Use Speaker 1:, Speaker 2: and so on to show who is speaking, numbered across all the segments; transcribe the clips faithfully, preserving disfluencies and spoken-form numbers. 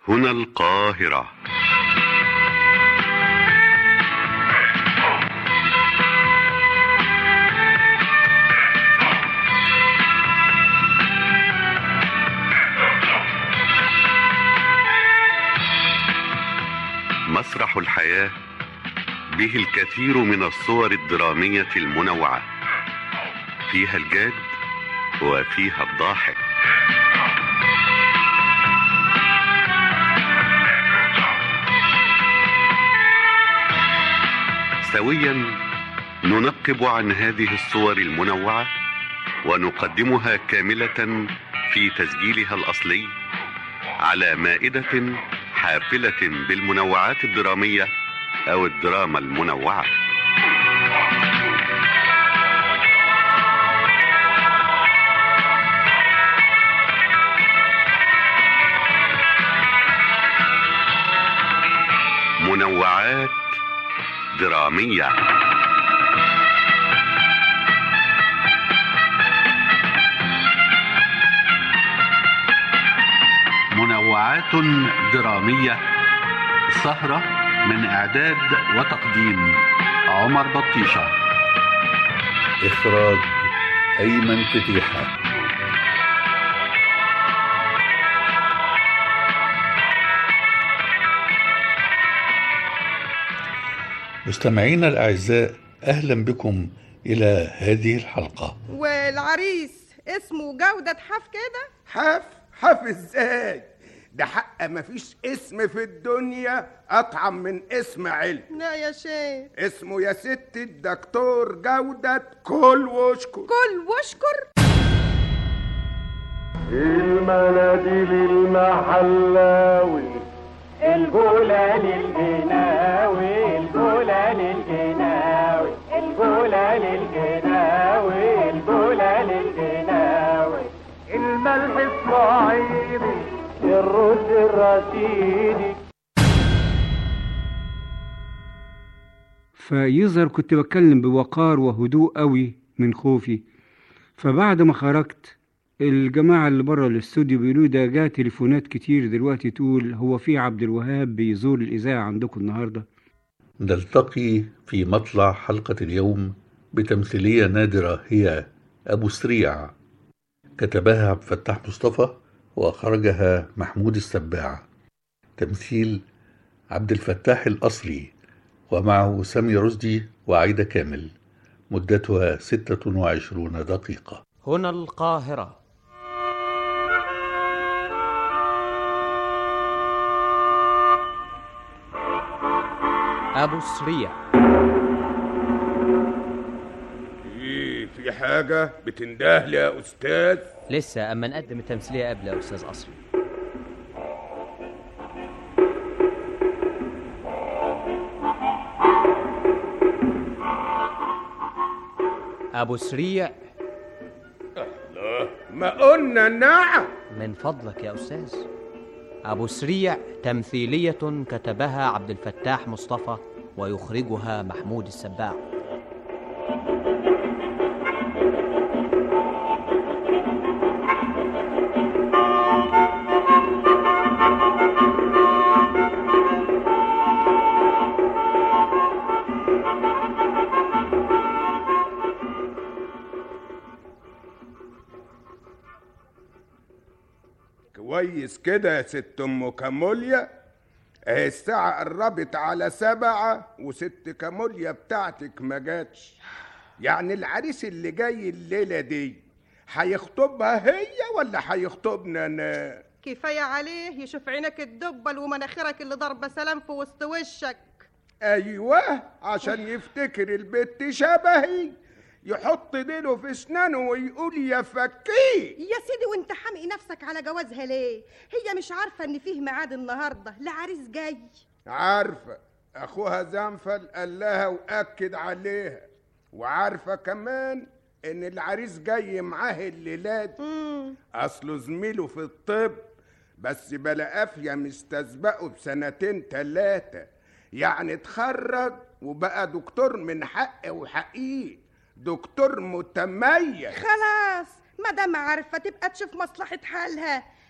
Speaker 1: هنا القاهرة. مسرح الحياة به الكثير من الصور الدرامية المنوعة، فيها الجاد وفيها الضاحك. سويا ننقب عن هذه الصور المنوعة ونقدمها كاملة في تسجيلها الأصلي على مائدة حافلة بالمنوعات الدرامية أو الدراما المنوعة. منوعات درامية. منوعات درامية، سهرة من إعداد وتقديم عمر بطيشة،
Speaker 2: إخراج أيمن فتيحة. مستمعينا الأعزاء، أهلا بكم إلى هذه الحلقة.
Speaker 3: والعريس اسمه جودة حف كده؟
Speaker 4: حف حف ازاي؟ ده حق مفيش اسم في الدنيا أطعم من اسم علم.
Speaker 3: لا يا شيخ،
Speaker 4: اسمه يا ست الدكتور جودة كل واشكر.
Speaker 3: كل واشكر.
Speaker 5: المناديل المحلاوي، الجولة للجناوي، الجولة للجناوي، الجولة للجناوي، الجولة للجناوي، الملح الصعيدي، الرز الرشيدي.
Speaker 6: فيظهر كنت بتكلم بوقار وهدوء قوي من خوفي. فبعد ما خرجت، الجماعة اللي بره الاستوديو بيقولوا ده جاء تليفونات كتير دلوقتي تقول هو في عبد الوهاب بيزور الإذاعة عندكم النهاردة.
Speaker 2: نلتقي في مطلع حلقة اليوم بتمثيلية نادرة، هي أبو سريع، كتبها عبد الفتاح مصطفى وأخرجها محمود السباع. تمثيل عبد الفتاح الأصلي، ومعه سامي رشدي وعايدة كامل. مدتها ستة وعشرون دقيقة.
Speaker 7: هنا القاهرة. أبو سريع.
Speaker 4: ايه، في حاجة بتنده لي يا أستاذ؟
Speaker 7: لسه، أما نقدم التمثيلية قبل يا أستاذ أصلي. أبو سريع.
Speaker 4: الله، ما قلنا نعم.
Speaker 7: من فضلك يا أستاذ. أبو سريع تمثيلية كتبها عبد الفتاح مصطفى ويخرجها محمود السباع.
Speaker 4: كويس كده يا ست ام كاموليا. اهي الساعة قربت على سبعة وست كاموليا بتاعتك ما جاتش. يعني العريس اللي جاي الليلة دي هيخطبها هي ولا هيخطبنا انا؟
Speaker 3: كفاية عليه يشوف عينك الدبل ومناخيرك اللي ضربة سلام في وسط وشك.
Speaker 4: ايوه، عشان يفتكر البت شبهي يحط ديله في اسنانه ويقول يا فكيه.
Speaker 3: يا سيدي، وانت حامق نفسك على جوازها ليه؟ هي مش عارفة ان فيه ميعاد النهاردة لعريس جاي؟
Speaker 4: عارفة، اخوها زنفل قال لها واكد عليها، وعارفة كمان ان العريس جاي معاه الليلاد. اصله زميله في الطب، بس بلا قافية مستسبقه بسنتين تلاتة، يعني اتخرج وبقى دكتور من حق وحقيق، دكتور متميز.
Speaker 3: خلاص، ما دام عارفة تبقى تشوف مصلحة حالها.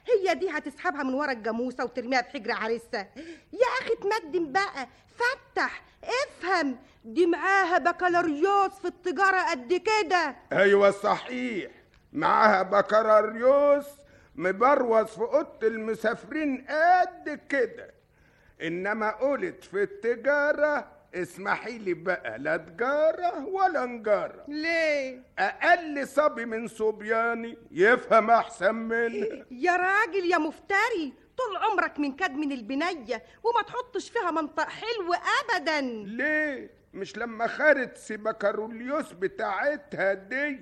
Speaker 3: هي دي هتسحبها من ورا الجاموسه وترميها في حجر عريسها؟ يا اخي تمدن بقى، فتح افهم، دي معاها بكالوريوس في التجاره قد كده.
Speaker 4: ايوه صحيح، معاها بكالوريوس مبروز في اوضه المسافرين قد كده، انما قلت في التجاره اسمحي لي بقى لا تجاره ولا نجاره.
Speaker 3: ليه؟
Speaker 4: اقل صبي من صبياني يفهم احسن منها.
Speaker 3: يا راجل يا مفتري، طول عمرك من كد من البنيه وما تحطش فيها منطق حلو ابدا.
Speaker 4: ليه؟ مش لما خدت سيبكاروليوس بتاعتها دي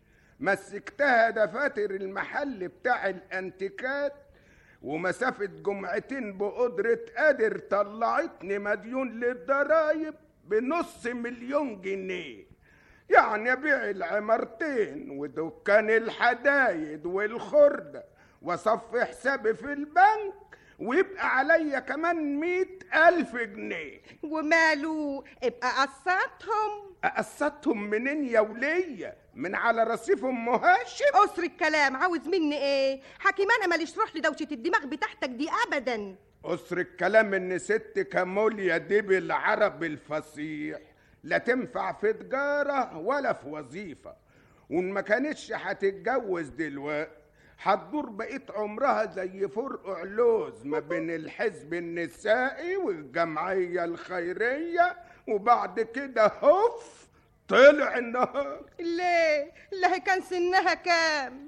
Speaker 4: مسكتها دفاتر المحل بتاع الانتيكات، ومسافة جمعتين بقدرة قادر طلعتني مديون للضرايب بنص مليون جنيه. يعني ابيع العمارتين ودكان الحدايد والخردة وصف حسابي في البنك ويبقى عليا كمان مئة ألف جنيه.
Speaker 3: وماله؟ ابقى قسطهم.
Speaker 4: أقسطهم منين يا ولية؟ من على رصيف أم هاشم؟
Speaker 3: قصر الكلام، عاوز مني ايه؟ حكيم انا ماليش روح لدوشة الدماغ بتاعتك دي ابدا.
Speaker 4: قصر الكلام ان ست كاموليا دي بالعربي الفصيح لا تنفع في تجارة ولا في وظيفة، وان ما كانتش هتتجوز دلوقتي هتدور بقيت عمرها زي فرق علوز ما بين الحزب النسائي والجمعية الخيرية، وبعد كده هوف طلع النهار.
Speaker 3: ليه؟ لا كان سنها كام؟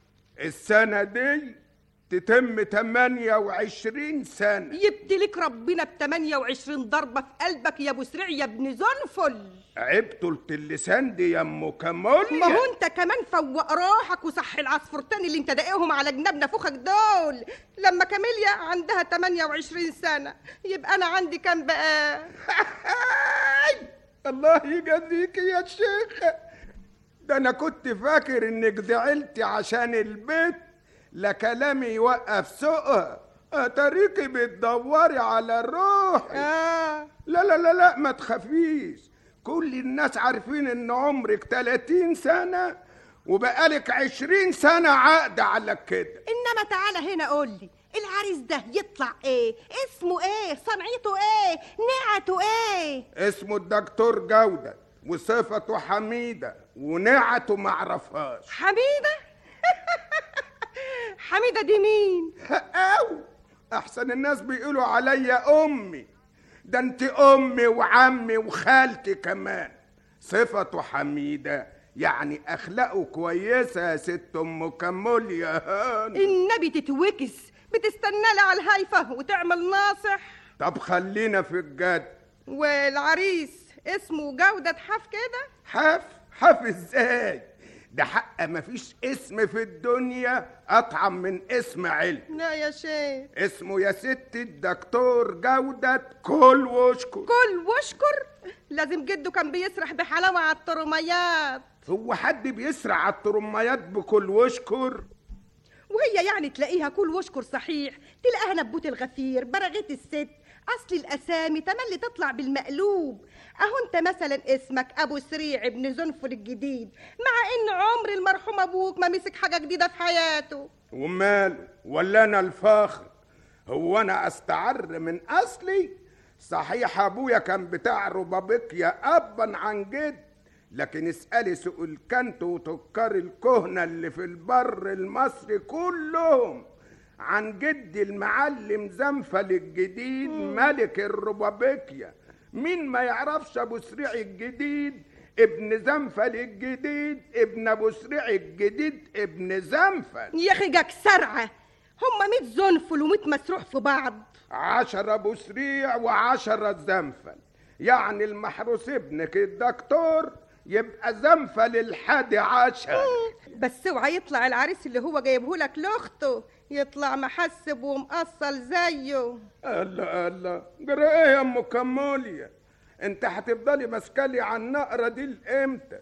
Speaker 4: السنة دي تتم تمانية وعشرين سنة.
Speaker 3: يبتلك ربنا ب تمانية وعشرين ضربة في قلبك يا ابو سريع يا ابن زنفل.
Speaker 4: عيب طولة اللسان دي يا ام كموليا.
Speaker 3: ما هو انت كمان فوق روحك وصح العصفورتين اللي انت داقيهم على جناب نافوخك دول. لما كاميليا عندها تمانية وعشرين سنة يبقى انا عندي كام بقى؟
Speaker 4: الله يجازيك يا شيخة، ده انا كنت فاكر انك زعلتي عشان البيت لا كلامي يوقف سوقها، اتاريكي بتدوري على روحي.
Speaker 3: آه.
Speaker 4: لا لا لا لا ما تخافيش، كل الناس عارفين ان عمرك تلاتين سنة وبقالك عشرين سنة عقد على كده.
Speaker 3: انما تعالى هنا قولي، العريس ده يطلع ايه؟ اسمه ايه؟ صنعته ايه؟ نعته ايه؟
Speaker 4: اسمه الدكتور جودة وصفته حميدة ونعته معرفهاش.
Speaker 3: حميدة؟ حميدة دي مين؟
Speaker 4: أو أحسن الناس بيقولوا عليا أمي، ده أنت أمي وعمي وخالتي كمان. صفته حميدة يعني أخلاقه كويسة يا ست أم كموليا.
Speaker 3: النبي تتوكس، بتستنى لي على الهايفة وتعمل ناصح.
Speaker 4: طب خلينا في الجد.
Speaker 3: والعريس اسمه جودة حف كده؟
Speaker 4: حف؟ حف ازاي؟ ده حق مفيش اسم في الدنيا أطعم من اسم علم.
Speaker 3: لا يا شيخ،
Speaker 4: اسمه يا ست الدكتور جودة كل واشكر.
Speaker 3: كل واشكر؟ لازم جده كان بيسرح بحلاوة على الترميات.
Speaker 4: هو حد بيسرع على الترميات بكل واشكر؟
Speaker 3: وهي يعني تلاقيها كل واشكر صحيح، تلاقيها نبوت الغفير برغيت الست، اصل الاسامي تملي تطلع بالمقلوب. اهو انت مثلا اسمك ابو سريع ابن زنفر الجديد، مع ان عمر المرحوم ابوك ما مسك حاجه جديده في حياته.
Speaker 4: وماله؟ ولا انا الفاخر؟ هو انا استعر من اصلي؟ صحيح ابويا كان بتاع ربابيكيا ابا عن جد، لكن اسالي سوق الكنت وتكار الكهنه اللي في البر المصري كلهم عن جدي المعلم زنفل الجديد ملك الربابيكيا. مين ما يعرفش ابو سريع الجديد ابن زنفل الجديد ابن ابو سريع الجديد ابن زنفل؟
Speaker 3: يا اخي جاك سرعه، هما ميت زنفل وميت مسروح في بعض.
Speaker 4: عشرة ابو سريع وعشرة زنفل، يعني المحروس ابنك الدكتور يبقى زنفل الحادي عشر.
Speaker 3: بس اوعى يطلع العريس اللي هو جايبهولك لاخته يطلع محسب ومقصل زيه.
Speaker 4: الله الله، جرى ايه يا ام كموليا؟ انت هتفضلي ماسكالي على النقره دي لامتى؟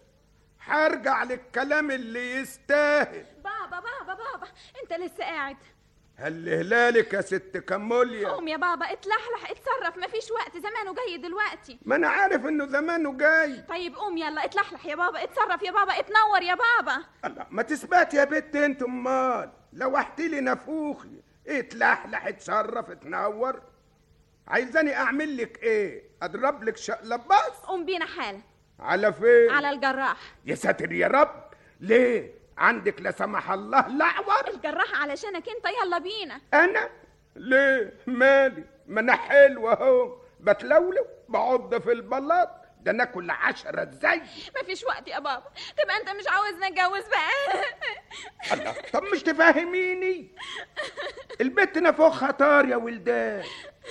Speaker 4: هرجع للكلام اللي يستاهل.
Speaker 8: بابا بابا بابا انت لسه قاعد؟
Speaker 4: هل هلالك يا ست كموليا؟
Speaker 8: قوم يا بابا اتلحلح اتصرف، مفيش وقت، زمانه جاي دلوقتي.
Speaker 4: ما انا عارف انه زمانه جاي.
Speaker 8: طيب قوم يلا اتلحلح يا بابا، اتصرف يا بابا، اتنور يا بابا.
Speaker 4: الله، ما تثبت يا بت انت امال. لوحت لي نافوخي، اتلحلح اتشرف اتنور. عايزاني اعمل لك ايه؟ اضرب لك شقلباص؟
Speaker 8: قوم بينا حالا.
Speaker 4: على فين؟
Speaker 8: على الجراح.
Speaker 4: يا ساتر يا رب، ليه؟ عندك لا سمح الله لعور؟
Speaker 8: الجراح علشانك انت، يلا بينا.
Speaker 4: انا؟ ليه؟ مالي؟ ما انا حلوه اهو، بتلولو بعض في البلاط، ده انا كل عشرة زي.
Speaker 8: مفيش وقت يا بابا، تبقى انت مش عاوزنا نتجوز بقى؟
Speaker 4: الله، طب مش تفهميني؟ البت نافوخها طار يا ولدان.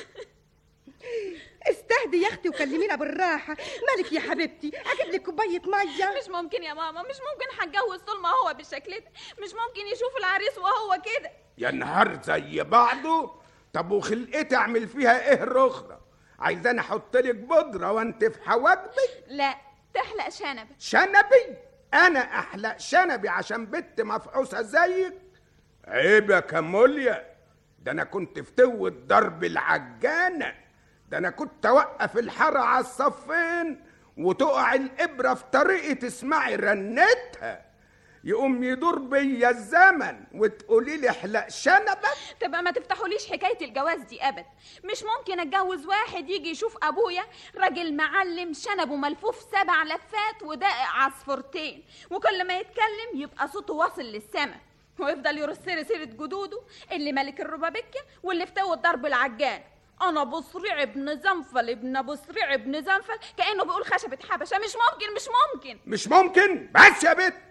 Speaker 3: استهدي يا اختي وكلمينا بالراحه. مالك يا حبيبتي؟ اجيب لك كوبايه ميه؟
Speaker 8: مش ممكن يا ماما، مش ممكن هتجوز طول ما هو بالشكل ده. مش ممكن يشوف العريس وهو كده.
Speaker 4: يا نهار زي بعضه. طب وخلقتي اعمل فيها ايه رخرة؟ عايزاني احط لك بودره وانتف حواجبك؟
Speaker 8: لا، تحلق شنبك.
Speaker 4: شنبي؟ انا احلق شنبي عشان بنت مفعوسه زيك؟ عيب يا كاموليا، ده انا كنت فتوة ضرب العجانه، ده انا كنت اوقف الحاره على الصفين وتقع الابره في طريقي تسمعي رنتها، يقوم يدور بيا الزمن وتقولي لي احلق شنبك.
Speaker 8: تبقى ما تفتحوليش حكايه الجواز دي ابدا. مش ممكن اتجوز واحد يجي يشوف ابويا راجل معلم شنبه ملفوف سبع لفات ودقق عصفورتين، وكل ما يتكلم يبقى صوته واصل للسما، ويفضل يرص لي سيره جدوده اللي ملك الربابكه واللي فتوى ضرب العجان. انا ابو صريع ابن زنفل ابن ابو صريع ابن زنفل، كانه بيقول خشبه حبشه. مش ممكن مش ممكن
Speaker 4: مش ممكن. بس يا بت،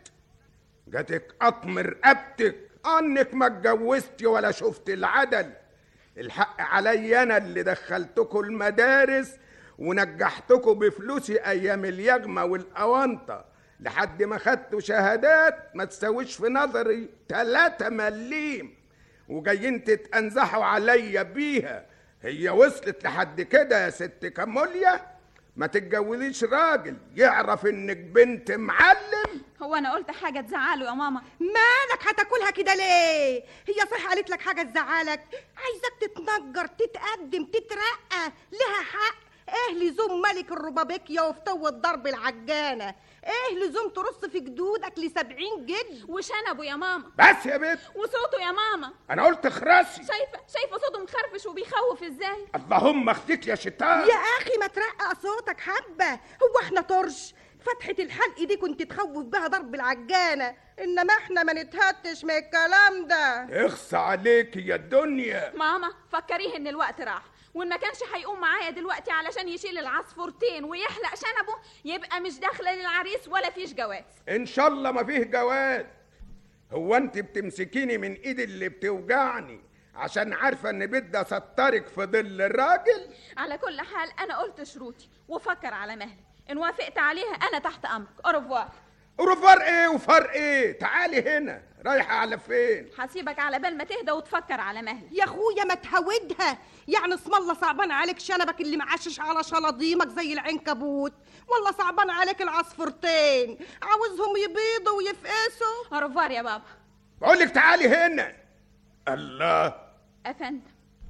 Speaker 4: جاتك قطم رقبتك انك ما اتجوزتي ولا شفت العدل. الحق علي انا اللي دخلتكم المدارس ونجحتكم بفلوسي ايام اليغمه والاونطه لحد ما خدتوا شهادات ما تساويش في نظري تلاتة مليم، وجايين تتأنزحوا عليا بيها. هي وصلت لحد كده يا ست كاموليا؟ ما تتجوزيش راجل يعرف انك بنت معلم.
Speaker 8: هو انا قلت حاجه تزعله يا ماما؟
Speaker 3: مالك هتاكلها كده ليه؟ هي صح قالت لك حاجه تزعلك؟ عايزك تتنجر تتقدم تترقى، لها حق. ايه لزوم ملك الربابيكيا وفتوة ضرب العجانه؟ ايه لزوم ترص في جدودك لسبعين جد؟
Speaker 8: وشنبه يا ماما.
Speaker 4: بس يا بنت.
Speaker 8: وصوته يا ماما.
Speaker 4: انا قلت خراسي.
Speaker 8: شايفه شايفه صوته مخرفش وبيخوف ازاي.
Speaker 4: اللهم اختك يا شيطان.
Speaker 3: يا اخي ما ترقق صوتك حبه، هو احنا طرش؟ فتحة الحلق دي كنت تخوف بها ضرب العجانه، انما احنا ما نتهتش من الكلام ده.
Speaker 4: اخص عليك يا الدنيا.
Speaker 8: ماما فكريه ان الوقت راح، وان ما كانش هيقوم معايا دلوقتي علشان يشيل العصفورتين ويحلق شنبه يبقى مش داخله للعريس ولا فيش جواز.
Speaker 4: ان شاء الله ما فيه جواز. هو انت بتمسكيني من ايدي اللي بتوجعني عشان عارفه ان بدي اسطرك في ظل الراجل؟
Speaker 8: على كل حال انا قلت شروطي وفكر على مهلي، ان وافقت عليها انا تحت امرك. اوروفوار.
Speaker 4: اوروفوار ايه وفرق ايه؟ تعالي هنا. رايحه على فين؟
Speaker 8: هسيبك على بال ما تهدى وتفكر على مهلي.
Speaker 3: يا اخويا ما تهودها، يعني اسم الله صعبان عليك شنبك اللي معشش على شلاضيمك زي العنكبوت، ولا صعبان عليك العصفورتين عاوزهم يبيضوا ويفقسوا؟
Speaker 8: اوروفوار يا بابا.
Speaker 4: بقول لك تعالي هنا. الله.
Speaker 8: افندم.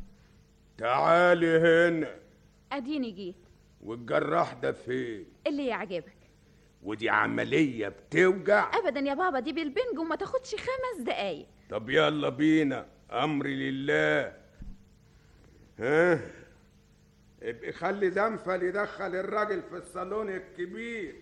Speaker 4: تعالي هنا.
Speaker 8: اديني جيت.
Speaker 4: والجراح ده فين؟
Speaker 8: اللي يعجبك.
Speaker 4: ودي عملية بتوجع؟
Speaker 8: ابدا يا بابا، دي بالبنج وما تاخدش خمس دقايق.
Speaker 4: طب يلا بينا، امري لله. ها ابقي خلي زنفل يدخل الراجل في الصالون الكبير.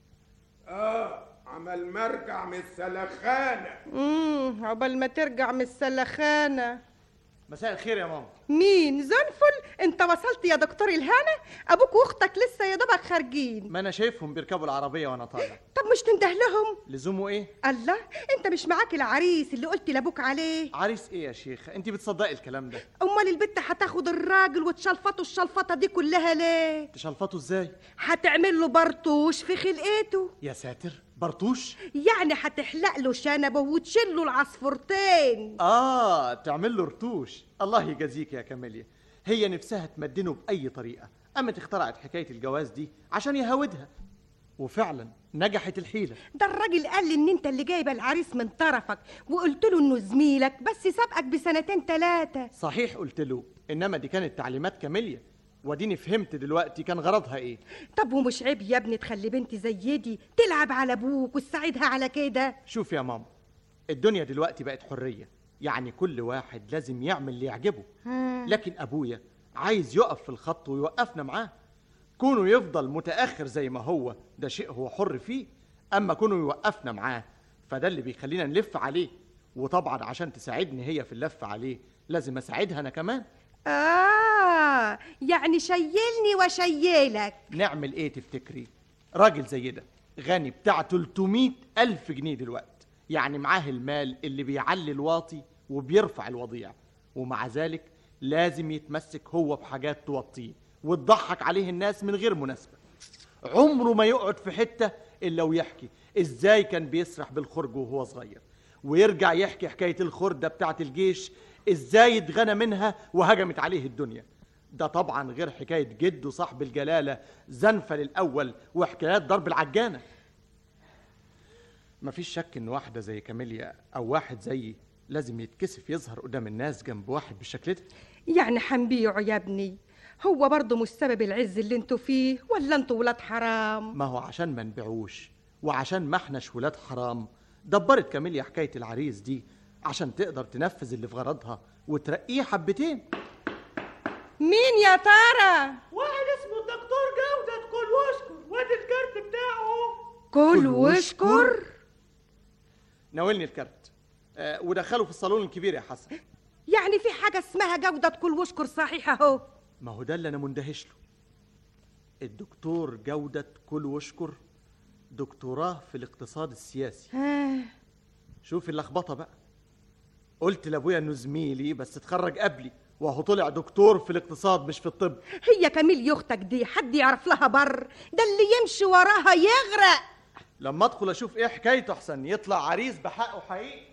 Speaker 4: اه عمل مرجع من السلخانة.
Speaker 3: امم عقبال ما ترجع من السلخانة.
Speaker 9: مساء الخير يا ماما.
Speaker 3: مين؟ زنفل؟ انت وصلت يا دكتور الهنا؟ ابوك واختك لسه يا دوبك خارجين.
Speaker 9: ما انا شايفهم بيركبوا العربيه وانا طالع.
Speaker 3: طب مش تنده لهم؟
Speaker 9: لزومه ايه؟
Speaker 3: الله، انت مش معاك العريس اللي قلت لابوك عليه؟
Speaker 9: عريس ايه يا شيخ؟ انت بتصدقي الكلام ده؟
Speaker 3: امال البت هتاخد الراجل وتشلفطه الشلفطه دي كلها ليه؟
Speaker 9: تشلفطه ازاي؟
Speaker 3: هتعمل له برطوش في خلقته.
Speaker 9: يا ساتر، برطوش؟
Speaker 3: يعني هتحلق له شنبه وتشيل له العصفورتين.
Speaker 9: اه تعمل له رتوش. الله يجازيك يا كاميليا، هي نفسها تمدنه باي طريقه، قامت اخترعت حكايه الجواز دي عشان يهودها، وفعلا نجحت الحيله.
Speaker 3: ده الراجل قال لي ان انت اللي جايب العريس من طرفك، وقلت له انه زميلك بس سابقك بسنتين ثلاثه.
Speaker 9: صحيح قلت له، انما دي كانت تعليمات كاميليا، وديني فهمت دلوقتي كان غرضها ايه.
Speaker 3: طب ومش عيب يا ابني تخلي بنتي زي دي تلعب على ابوك وتساعدها على كده؟
Speaker 9: شوف يا ماما، الدنيا دلوقتي بقت حريه، يعني كل واحد لازم يعمل اللي يعجبه. لكن أبويا عايز يقف في الخط ويوقفنا معاه. كونه يفضل متأخر زي ما هو ده شيء هو حر فيه، أما كونه يوقفنا معاه فده اللي بيخلينا نلف عليه. وطبعا عشان تساعدني هي في اللف عليه لازم أساعدها أنا كمان.
Speaker 3: آه يعني شيلني وشيلك.
Speaker 9: نعمل إيه تفتكري؟ راجل زي ده غني بتاع تلتمية ألف جنيه دلوقتي، يعني معاه المال اللي بيعلي الواطي وبيرفع الوضيع، ومع ذلك لازم يتمسك هو بحاجات توطيه وتضحك عليه الناس من غير مناسبة. عمره ما يقعد في حتة إلا ويحكي إزاي كان بيسرح بالخرج وهو صغير، ويرجع يحكي حكاية الخردة بتاعت الجيش إزاي اتغنى منها وهجمت عليه الدنيا. ده طبعا غير حكاية جده صاحب الجلالة زنفل الأول وحكايات ضرب العجانة. مفيش شك إن واحدة زي كاميليا أو واحد زيي لازم يتكسف يظهر قدام الناس جنب واحد بالشكل ده.
Speaker 3: يعني حنبيعه يا ابني، هو برضه مش سبب العز اللي انتوا فيه، ولا انتوا ولاد حرام؟
Speaker 9: ما هو عشان ما نبيعوش وعشان ما احناش ولاد حرام دبرت كاميليا حكاية العريس دي عشان تقدر تنفذ اللي في غرضها وترقيه حبتين.
Speaker 3: مين يا ترى؟
Speaker 5: واحد اسمه الدكتور جودة كل واشكر، وادي الكارت بتاعه.
Speaker 3: كل واشكر؟
Speaker 9: ناولني الكارت أه ودخله في الصالون الكبير يا حسن.
Speaker 3: يعني في حاجة اسمها جودة كل واشكر صحيح اهو؟
Speaker 9: ما هو ده اللي انا مندهش له. الدكتور جودة كل واشكر دكتوراه في الاقتصاد السياسي.
Speaker 3: آه.
Speaker 9: شوف اللخبطة بقى، قلت لابويا انه زميلي بس اتخرج قبلي وهو طلع دكتور في الاقتصاد مش في الطب.
Speaker 3: هي كاميليا اختك دي حد يعرف لها بر؟ ده اللي يمشي وراها يغرق.
Speaker 9: لما ادخل اشوف ايه حكايته احسن يطلع عريس بحقه حقيقي.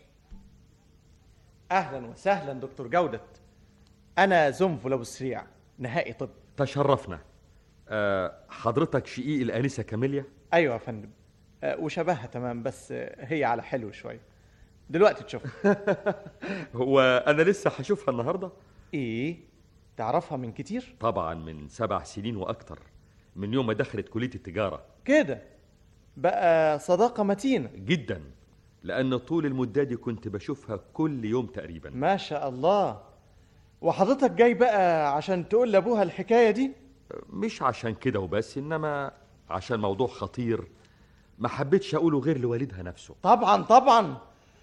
Speaker 9: اهلا وسهلا دكتور جودة، انا زنفل ابو سريع نهائي طب.
Speaker 10: تشرفنا. أه حضرتك شقيق الانسه كاميليا؟
Speaker 9: ايوه يا فندم. أه وشبهها تمام، بس هي على حلو شويه. دلوقتي تشوف.
Speaker 10: هو انا لسه هشوفها النهارده؟
Speaker 9: ايه تعرفها من كتير؟
Speaker 10: طبعا من سبع سنين واكتر، من يوم ما دخلت كليه التجاره.
Speaker 9: كده بقى صداقه متينه
Speaker 10: جدا، لان طول المده دي كنت بشوفها كل يوم تقريبا.
Speaker 9: ما شاء الله. وحضرتك جاي بقى عشان تقول لابوها الحكايه دي؟
Speaker 10: مش عشان كده وبس، انما عشان موضوع خطير ما حبيتش اقوله غير لوالدها نفسه.
Speaker 9: طبعا طبعا.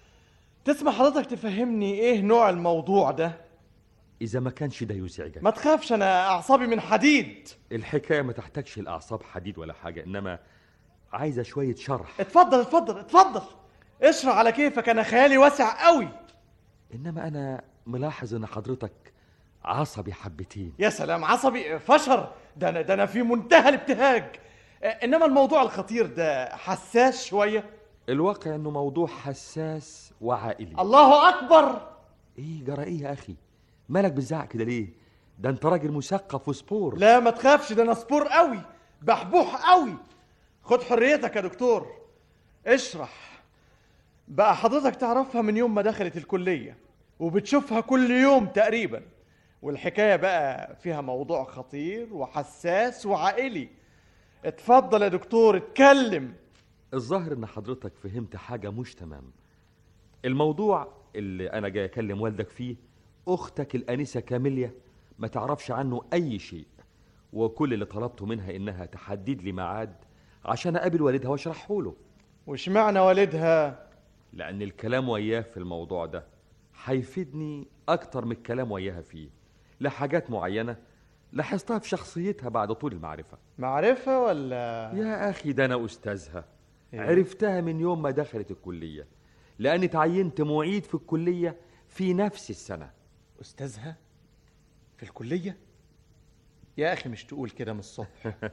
Speaker 9: تسمح حضرتك تفهمني ايه نوع الموضوع ده؟
Speaker 10: اذا ما كانش ده يزعجك.
Speaker 9: ما تخافش، انا اعصابي من حديد.
Speaker 10: الحكايه ما تحتاجش الاعصاب حديد ولا حاجه، انما عايزه شويه شرح.
Speaker 9: اتفضل اتفضل اتفضل اشرح على كيفك، انا خيالي واسع قوي.
Speaker 10: انما انا ملاحظ ان حضرتك عصبي حبتين.
Speaker 9: يا سلام، عصبي فشر؟ ده انا ده انا في منتهى الابتهاج. انما الموضوع الخطير ده حساس شويه.
Speaker 10: الواقع انه موضوع حساس وعائلي.
Speaker 9: الله اكبر.
Speaker 10: ايه جرى ايه يا اخي؟ مالك بتزعق كده ليه؟ ده انت راجل مثقف وسبور.
Speaker 9: لا ما تخافش، ده انا سبور قوي، بحبوح قوي. خد حريتك يا دكتور، اشرح. بقى حضرتك تعرفها من يوم ما دخلت الكليه وبتشوفها كل يوم تقريبا، والحكايه بقى فيها موضوع خطير وحساس وعائلي. اتفضل يا دكتور اتكلم.
Speaker 10: الظاهر ان حضرتك فهمت حاجه مش تمام. الموضوع اللي انا جاي اكلم والدك فيه اختك الانسه كاميليا ما تعرفش عنه اي شيء، وكل اللي طلبته منها انها تحدد لي ميعاد عشان اقابل والدها واشرحه له.
Speaker 9: وش معنى والدها؟
Speaker 10: لان الكلام وياه في الموضوع ده هيفيدني اكتر من الكلام وياها فيه، لحاجات معينه لاحظتها في شخصيتها بعد طول المعرفه.
Speaker 9: معرفه ولا؟
Speaker 10: يا اخي ده انا استاذها. إيه؟ عرفتها من يوم ما دخلت الكليه، لاني تعينت معيد في الكليه في نفس السنه.
Speaker 9: استاذها في الكليه؟ يا اخي مش تقول كده من الصبح.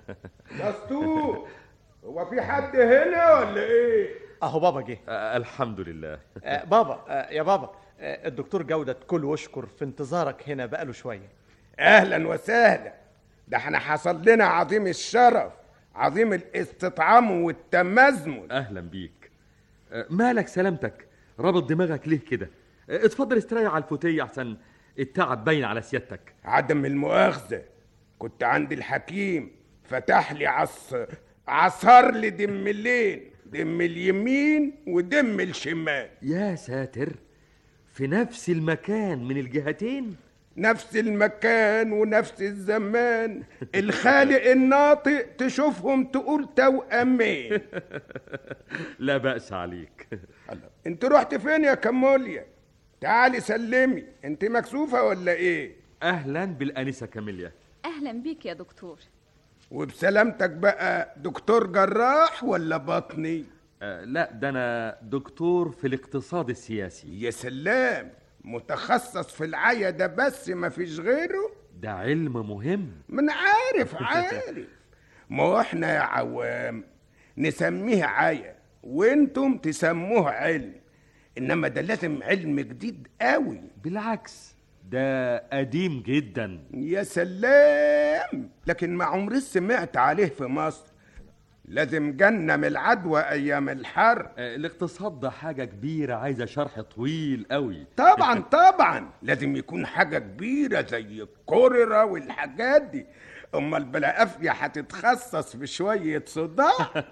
Speaker 4: دستور، هو في حد هنا ولا ايه؟
Speaker 9: اهو بابا جه.
Speaker 10: آه الحمد لله.
Speaker 9: آه بابا، آه يا بابا، آه الدكتور جودة كل واشكر في انتظارك هنا بقاله شويه.
Speaker 4: اهلا وسهلا، ده احنا حصل لنا عظيم الشرف، عظيم الاستطعام والتمزمن.
Speaker 10: اهلا بيك. آه مالك سلامتك؟ رابط دماغك ليه كده؟ آه اتفضل استريح على الفوتيه احسن التعب باين على سيادتك.
Speaker 4: عدم المؤاخذه، كنت عند الحكيم فتح لي عص عصر لي دملين، دم اليمين ودم الشمال.
Speaker 10: يا ساتر، في نفس المكان من الجهتين؟
Speaker 4: نفس المكان ونفس الزمان. الخالق الناطق تشوفهم تقول توأمين.
Speaker 10: لا بأس عليك.
Speaker 4: انت رحت فين يا كاموليا؟ تعالي سلمي، انت مكسوفة ولا ايه؟
Speaker 10: أهلا بالأنسة كاميليا.
Speaker 8: أهلا بيك يا دكتور.
Speaker 4: وبسلامتك بقى، دكتور جراح ولا بطني؟
Speaker 10: آه لا، ده أنا دكتور في الاقتصاد السياسي.
Speaker 4: يا سلام، متخصص في العيا ده بس ما فيش غيره؟
Speaker 10: ده علم مهم.
Speaker 4: من عارف عارف. ما احنا يا عوام نسميه عيا وانتم تسموه علم، انما ده لازم علم جديد قوي.
Speaker 10: بالعكس، ده قديم جدا.
Speaker 4: يا سلام، لكن ما عمري سمعت عليه في مصر. لازم جنة من العدوى ايام الحرب.
Speaker 10: الاقتصاد ده حاجة كبيرة عايزة شرح طويل قوي.
Speaker 4: طبعا طبعا لازم يكون حاجة كبيرة زي الكوريرا والحاجات دي، امال بلا افية هتتخصص في شوية صداع.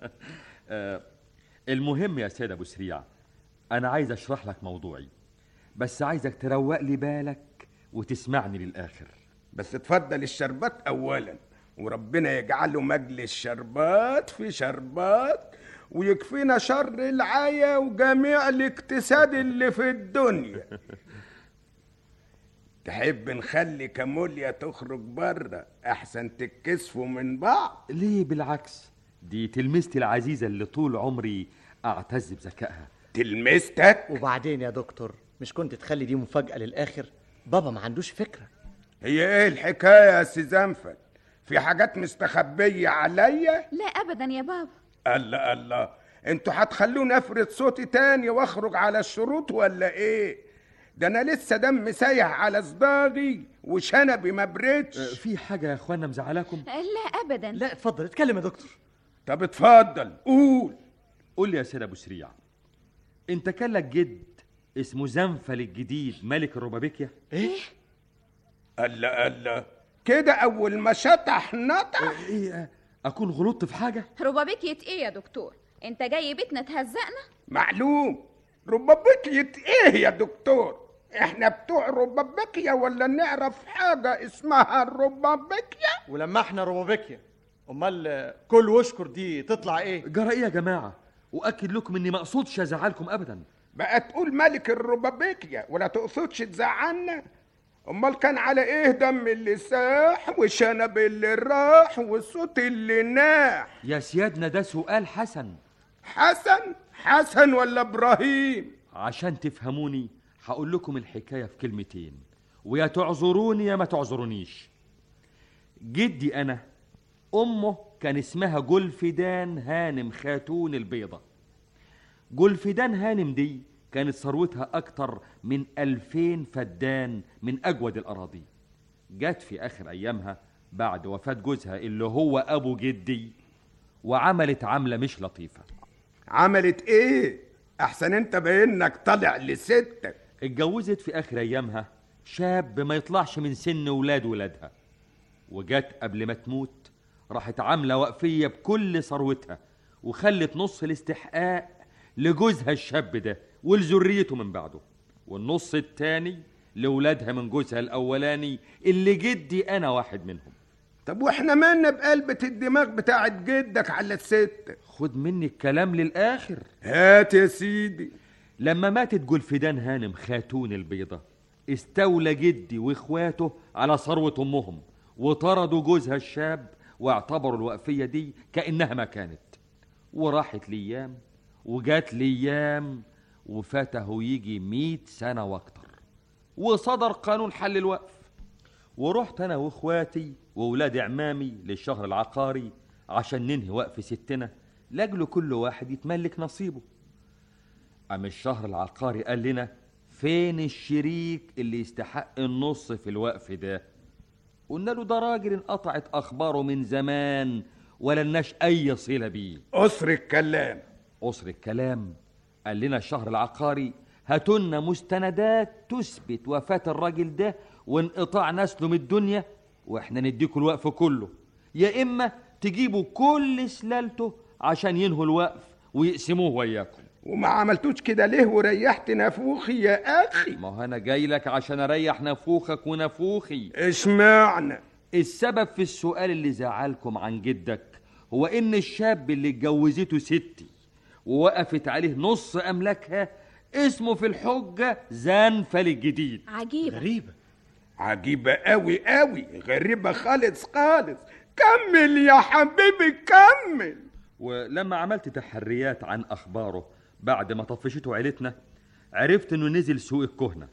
Speaker 10: المهم يا سيد ابو سريع، انا عايز اشرح لك موضوعي، بس عايزك تروق لي بالك وتسمعني للاخر.
Speaker 4: بس اتفضل الشربات اولا، وربنا يجعله مجلس شربات في شربات، ويكفينا شر العيا وجميع الاقتصاد اللي في الدنيا. تحب نخلي كاموليا تخرج بره احسن تتكسفوا من بعض؟
Speaker 10: ليه، بالعكس، دي تلميذتي العزيزة اللي طول عمري اعتز بذكائها.
Speaker 4: تلميذتك؟
Speaker 9: وبعدين يا دكتور، مش كنت تخلي دي مفاجأة للآخر؟ بابا ما عندوش فكرة.
Speaker 4: هي ايه الحكاية يا سي زنفل؟ في حاجات مستخبية عليا؟
Speaker 8: لا أبدا يا بابا.
Speaker 4: الله الله، انتوا هتخلوني افرض صوتي تاني واخرج على الشروط ولا ايه؟ ده انا لسه دم سايح على صداغي وشنبي ما بردش.
Speaker 10: في حاجة يا اخوانا مزعلاكم؟
Speaker 8: لا أبدا.
Speaker 9: لا اتفضل اتكلم يا دكتور.
Speaker 4: طب اتفضل قول.
Speaker 10: قول لي يا سيد ابو سريع، انت كان لك جد اسمه زنفل الجديد ملك الربابيكيا؟
Speaker 9: ايه؟
Speaker 4: الله الله، كده اول ما شطح نطح.
Speaker 10: ايه، اكون غلطت في حاجة؟
Speaker 8: ربابيكية ايه يا دكتور؟ انت جاي بيتنا تهزقنا؟
Speaker 4: معلوم. ربابيكية ايه يا دكتور؟ احنا بتوع ربابيكيا ولا نعرف حاجة اسمها الربابيكيا؟
Speaker 9: ولما احنا ربابيكيا، امال كل واشكر دي تطلع ايه؟
Speaker 10: جرى ايه يا جماعة؟ واكد لكم اني ما اقصدش ازعلكم ابدا.
Speaker 4: بقى تقول ملك الربابيكيا ولا تقصدش تزعلنا؟ امال كان على ايه دم اللي ساح وشنب اللي راح والصوت اللي ناح؟
Speaker 10: يا سيادنا ده سؤال حسن.
Speaker 4: حسن؟ حسن ولا ابراهيم؟
Speaker 10: عشان تفهموني هقول لكم الحكاية في كلمتين، ويا تعذروني يا ما تعذرونيش. جدي انا امه كان اسمها جولفيدان هانم خاتون البيضة. جولفيدان هانم دي كانت ثروتها أكتر من ألفين فدان من أجود الأراضي. جت في آخر أيامها بعد وفاة جوزها اللي هو أبو جدي، وعملت عملة مش لطيفة.
Speaker 4: عملت إيه؟ أحسن أنت بإنك طالع لستك.
Speaker 10: اتجوزت في آخر أيامها شاب ما يطلعش من سن ولاد ولادها، وجت قبل ما تموت راحت عاملة وقفية بكل ثروتها، وخلت نص الاستحقاق لجوزها الشاب ده ولذريته من بعده، والنص التاني لولادها من جوزها الأولاني اللي جدي أنا واحد منهم.
Speaker 4: طب واحنا مالنا بقلبة الدماغ بتاعت جدك على الست؟
Speaker 10: خد مني الكلام للآخر.
Speaker 4: هات يا سيدي.
Speaker 10: لما ماتت جولفيدان هانم خاتون البيضة، استولى جدي واخواته على ثروة أمهم، وطردوا جوزها الشاب واعتبروا الوقفية دي كأنها ما كانت. وراحت ليام وجات ليام وفاته يجي مئة سنة واكتر، وصدر قانون حل الوقف. ورحت انا واخواتي واولاد عمامي للشهر العقاري عشان ننهي وقف ستنا لاجل كل واحد يتملك نصيبه. قام الشهر العقاري قال لنا فين الشريك اللي يستحق النص في الوقف ده؟ قلنا له ده راجل انقطعت اخباره من زمان ولا لناش اي صلة بيه.
Speaker 4: قصر الكلام.
Speaker 10: قصر الكلام قال لنا الشهر العقاري هاتولنا مستندات تثبت وفاة الراجل ده وانقطاع نسله من الدنيا، واحنا نديكوا الوقف كله، يا اما تجيبوا كل سلالته عشان ينهوا الوقف ويقسموه وياكم.
Speaker 4: وما عملتوش كده ليه وريحت نافوخي يا اخي؟
Speaker 10: ما هو انا جاي لك عشان اريح نافوخك ونافوخي.
Speaker 4: اشمعنى؟
Speaker 10: السبب في السؤال اللي زعلكم عن جدك هو ان الشاب اللي اتجوزته ستي ووقفت عليه نص املاكها اسمه في الحجة زنفل الجديد.
Speaker 8: عجيبة.
Speaker 9: غريبة
Speaker 4: عجيبة قوي قوي، غريبة خالص خالص. كمل يا حبيبي كمل.
Speaker 10: ولما عملت تحريات عن اخباره بعد ما طفشته عيلتنا عرفت انه نزل سوق الكهنة،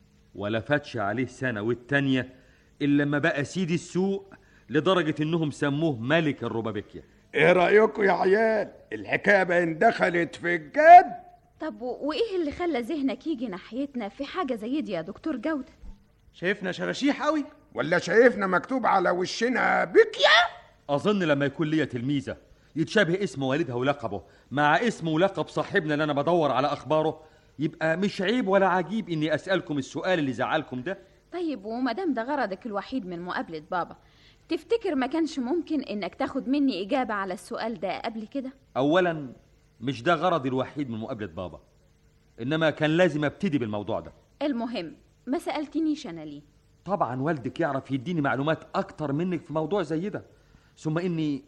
Speaker 10: ولا فاتش عليه سنة والتانية الا لما بقى سيد السوق لدرجة انهم سموه ملك الربابيكيا.
Speaker 4: ايه رأيكم يا عيال؟ الحكاية بين دخلت في الجد.
Speaker 8: طب وايه اللي خلى ذهنك يجي ناحيتنا في حاجة زي دي يا دكتور جودة؟
Speaker 9: شايفنا شراشيح قوي
Speaker 4: ولا شايفنا مكتوب على وشنا بكيا؟
Speaker 10: اظن لما يكون ليا تلميذة يتشابه اسم والدها ولقبه مع اسم ولقب صاحبنا اللي انا بدور على اخباره، يبقى مش عيب ولا عجيب اني اسألكم السؤال اللي زعلكم ده.
Speaker 8: طيب ومادام ده غرضك الوحيد من مقابلة بابا، تفتكر ما كانش ممكن انك تاخد مني اجابة على السؤال ده قبل كده؟
Speaker 10: اولا مش ده غرضي الوحيد من مقابلة بابا، انما كان لازم ابتدي بالموضوع ده.
Speaker 8: المهم ما سألتنيش انا ليه؟
Speaker 10: طبعا والدك يعرف يديني معلومات اكتر منك في موضوع زي ده، ثم اني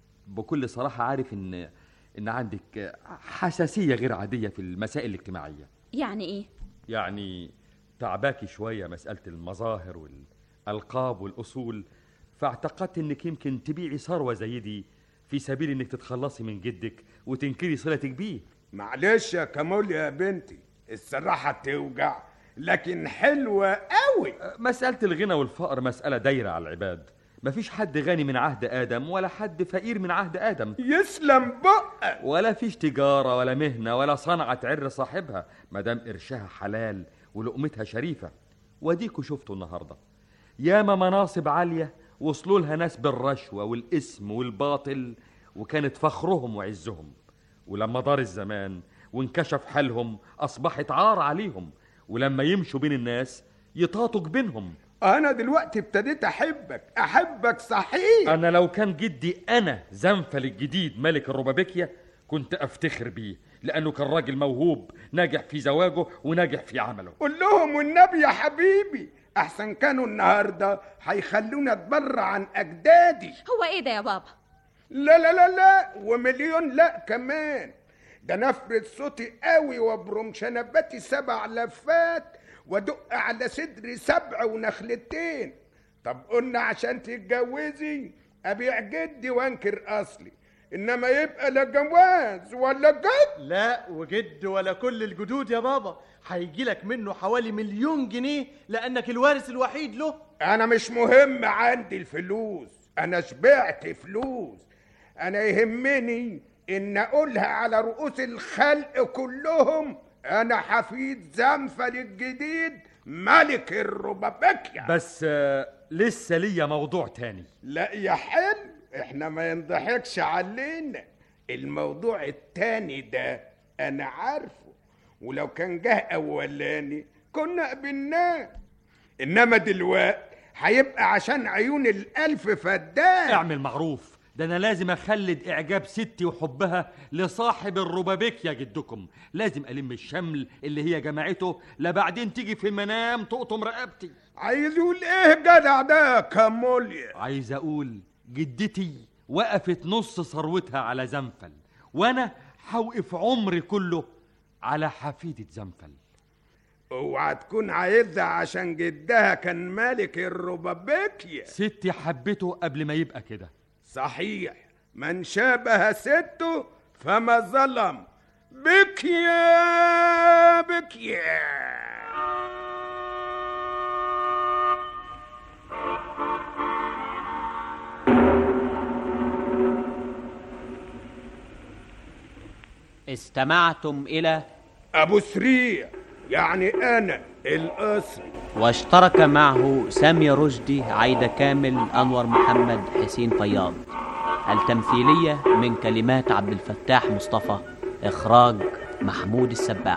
Speaker 10: بكل صراحة عارف ان ان عندك حساسية غير عادية في المسائل الاجتماعية.
Speaker 8: يعني ايه؟
Speaker 10: يعني تعباكي شوية مسألة المظاهر والألقاب والأصول، فاعتقدت انك يمكن تبيعي ثروة زي دي في سبيل انك تتخلصي من جدك وتنكري صلتك بيه.
Speaker 4: معلش يا كمول يا بنتي، الصراحة توجع لكن حلوة قوي.
Speaker 10: مسألة الغنى والفقر مسألة دايرة على العباد، مفيش حد غني من عهد آدم ولا حد فقير من عهد آدم.
Speaker 4: يسلم بقى.
Speaker 10: ولا فيش تجارة ولا مهنة ولا صنعة تعر صاحبها مادام قرشها حلال ولقمتها شريفة. وديكوا شفتوا النهاردة ياما مناصب عالية وصلوا لها ناس بالرشوة والاسم والباطل وكانت فخرهم وعزهم، ولما دار الزمان وانكشف حالهم أصبحت عار عليهم، ولما يمشوا بين الناس يطاطوا بينهم.
Speaker 4: أنا دلوقتي ابتديت أحبك أحبك صحيح.
Speaker 10: أنا لو كان جدي أنا زنفل الجديد ملك الربابيكيا كنت أفتخر بيه، لأنه كان راجل موهوب ناجح في زواجه وناجح في عمله.
Speaker 4: قول لهم والنبي يا حبيبي أحسن كانوا النهاردة هيخلونا اتبرع عن أجدادي.
Speaker 8: هو إيه ده يا بابا؟
Speaker 4: لا لا لا لا ومليون لا كمان، ده نفرد صوتي قوي وابرم شنباتي سبع لفات ودق على صدري سبع ونخلتين. طب قلنا عشان تتجوزي ابيع جدي وانكر اصلي، انما يبقى لا جواز ولا جد.
Speaker 9: لا وجد ولا كل الجدود يا بابا، هيجي لك منه حوالي مليون جنيه لانك الوارث الوحيد له.
Speaker 4: انا مش مهم عندي الفلوس، انا شبعت فلوس. انا يهمني ان اقولها على رؤوس الخلق كلهم انا حفيد زنفل الجديد ملك الربابيكيا.
Speaker 10: بس آه لسه ليا موضوع تاني.
Speaker 4: لا يا حلو احنا ما ينضحكش علينا، الموضوع التاني ده انا عارفه، ولو كان جه اولاني كنا قبلناه، انما دلوقتي هيبقى عشان عيون الالف فدان.
Speaker 10: اعمل معروف، ده انا لازم اخلد اعجاب ستي وحبها لصاحب الربابيكيا جدكم، لازم الم الشمل اللي هي جماعته لا بعدين تيجي في المنام تقطم رقبتي.
Speaker 4: عايز يقول ايه جدع ده كموليا؟
Speaker 10: عايز اقول جدتي وقفت نص ثروتها على زنفل، وانا هوقف عمري كله على حفيدة زنفل.
Speaker 4: اوعى تكون عايزها عشان جدها كان ملك الربابيكيا.
Speaker 10: ستي حبته قبل ما يبقى كده.
Speaker 4: صحيح، من شابه سته فما ظلم. بكيا بكيا.
Speaker 7: استمعتم إلى
Speaker 4: أبو سريع يعني أنا الأصلي،
Speaker 7: واشترك معه سامي رشدي، عايدة كامل، أنور محمد، حسين فياض. التمثيلية من كلمات عبد الفتاح مصطفى، إخراج محمود السباع.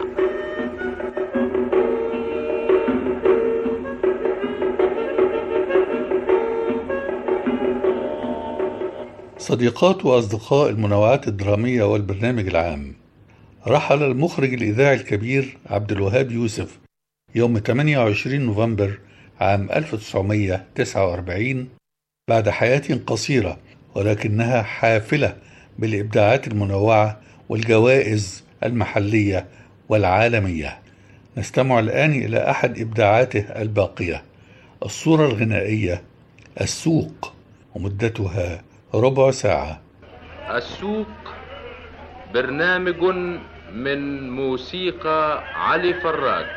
Speaker 2: صديقات وأصدقاء المنوعات الدرامية والبرنامج العام، رحل المخرج الإذاعي الكبير عبد الوهاب يوسف يوم ثمانية وعشرين نوفمبر عام ألف وتسعمائة وتسعة وأربعين بعد حياة قصيرة ولكنها حافلة بالإبداعات المنوعة والجوائز المحلية والعالمية. نستمع الآن إلى أحد إبداعاته الباقية، الصورة الغنائية السوق، ومدتها ربع ساعة.
Speaker 11: السوق برنامج من موسيقى علي فراج.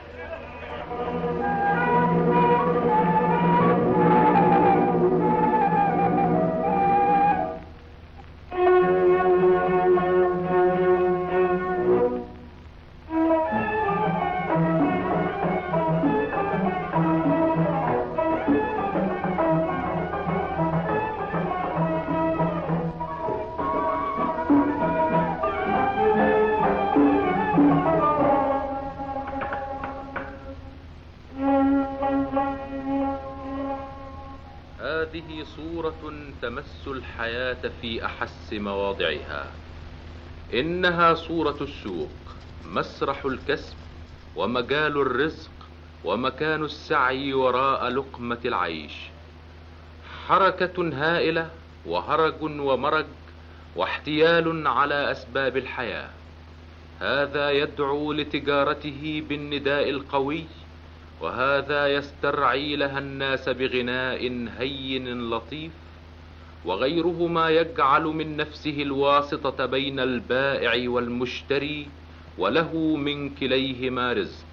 Speaker 11: هذه صورة تمس الحياة في أحس مواضعها. إنها صورة السوق، مسرح الكسب ومجال الرزق ومكان السعي وراء لقمة العيش. حركة هائلة وهرج ومرج واحتيال على أسباب الحياة. هذا يدعو لتجارته بالنداء القوي، وهذا يسترعي لها الناس بغناء هين لطيف، وغيرهما يجعل من نفسه الواسطة بين البائع والمشتري، وله من كليهما رزق.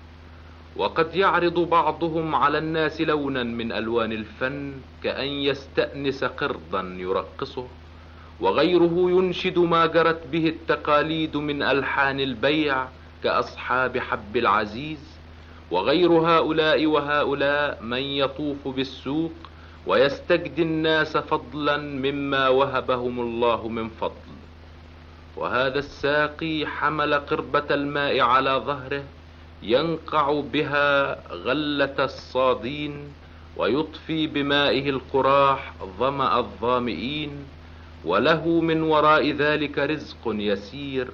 Speaker 11: وقد يعرض بعضهم على الناس لونا من ألوان الفن كأن يستأنس قرضا يرقصه، وغيره ينشد ما جرت به التقاليد من ألحان البيع كأصحاب حب العزيز. وغير هؤلاء وهؤلاء من يطوف بالسوق ويستجدي الناس فضلا مما وهبهم الله من فضل. وهذا الساقي حمل قربة الماء على ظهره ينقع بها غلة الصادين، ويطفي بمائه القراح ظمأ الظامئين، وله من وراء ذلك رزق يسير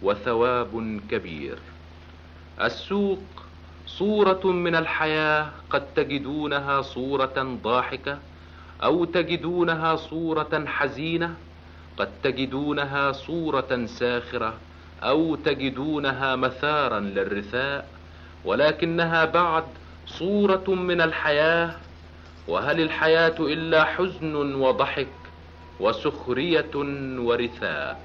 Speaker 11: وثواب كبير. السوق صورة من الحياة، قد تجدونها صورة ضاحكة أو تجدونها صورة حزينة، قد تجدونها صورة ساخرة أو تجدونها مثارا للرثاء، ولكنها بعد صورة من الحياة. وهل الحياة إلا حزن وضحك وسخرية ورثاء؟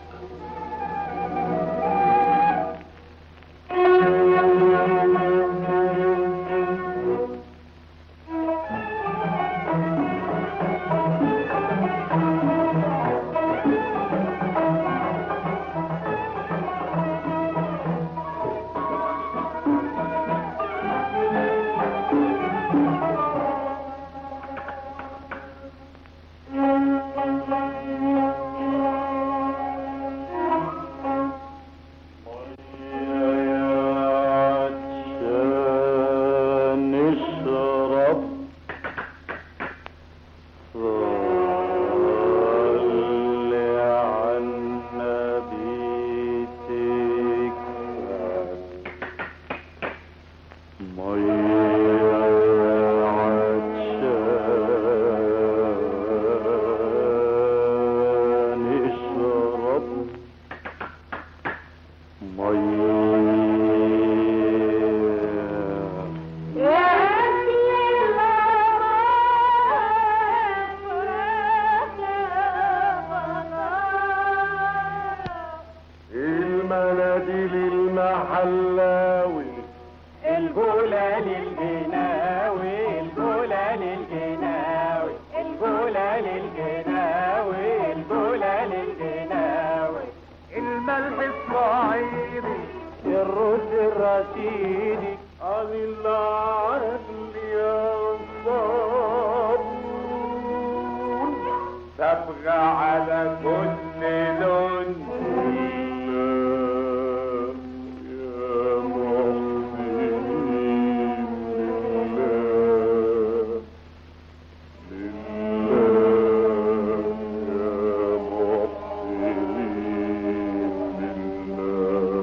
Speaker 12: لله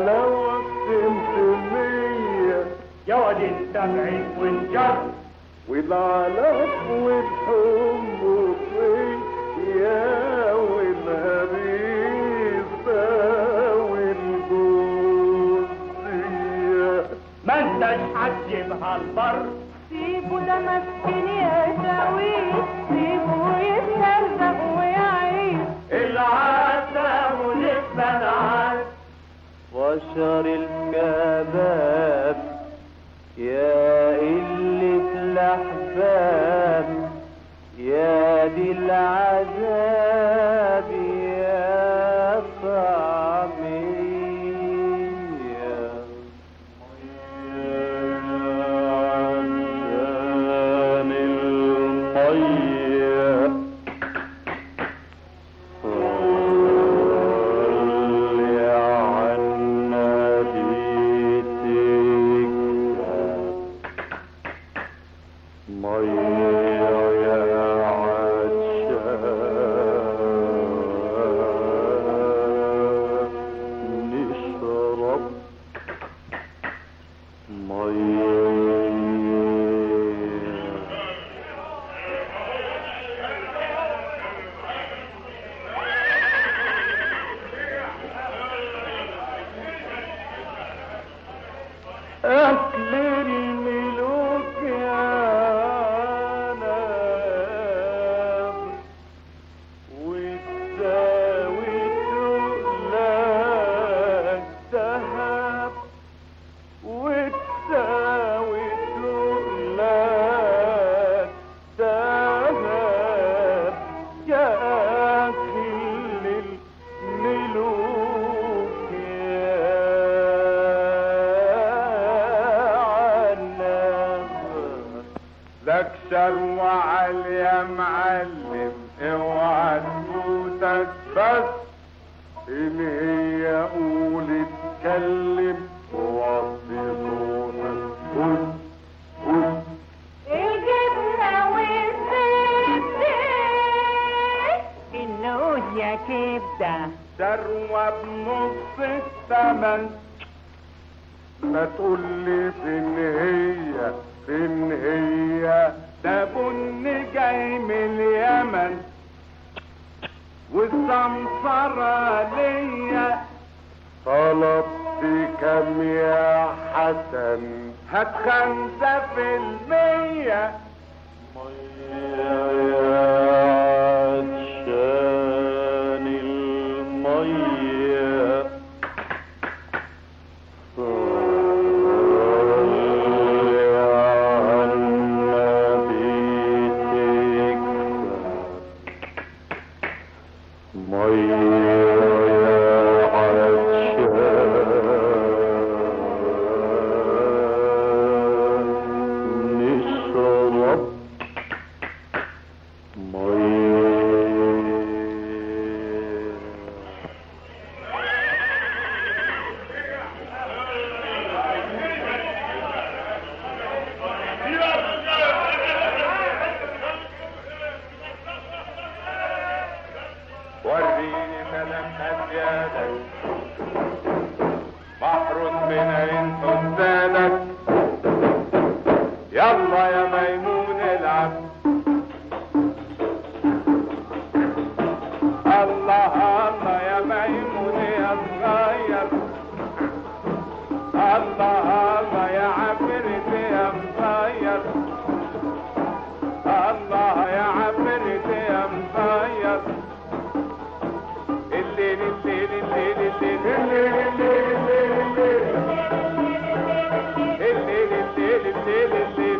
Speaker 12: الحلاوة بسمسمية
Speaker 5: يا واد انت بعيد وانجر
Speaker 12: والعلف والحب فيا والهريسة والجوزية
Speaker 5: ما انتش هتجيبها البر
Speaker 13: سيبه ده مسكين يشاوي سيبه يتهزق ويعيش
Speaker 5: العتب ولسه العتب
Speaker 12: وشر الكباب يا قلة الأحباب يا دي العذاب يا طعمية عشان المية صلي عنا بيتك مية يا عشان نشرب مية أكل الملوك يا ناب وتساوي تقلك ذهب وتساوي تقلك ذهب يا أكل الملوك لك شروع علي يا معلم اوعى تفوتك بس ان هي قول اتكلم ووطي صوتك قول قول
Speaker 13: الجبنة والزبدة النوز يا كبدة
Speaker 12: شروع بنص الثمن ما تقولي فين هي فين هي ده بن جاي من اليمن والسمسرة ليا طلبت كم يا حسن هات خمسة في المية مية يا عشان المية وريني ملامح أسيادك بحر من عين سدادك يلا يا ميمون العب الله الله يا ميمون يا صغير الله الله يا عفريت يا مصير الله يا عفريت يا مصير الليل الليل الليل الليل الليل الليل الليل الليل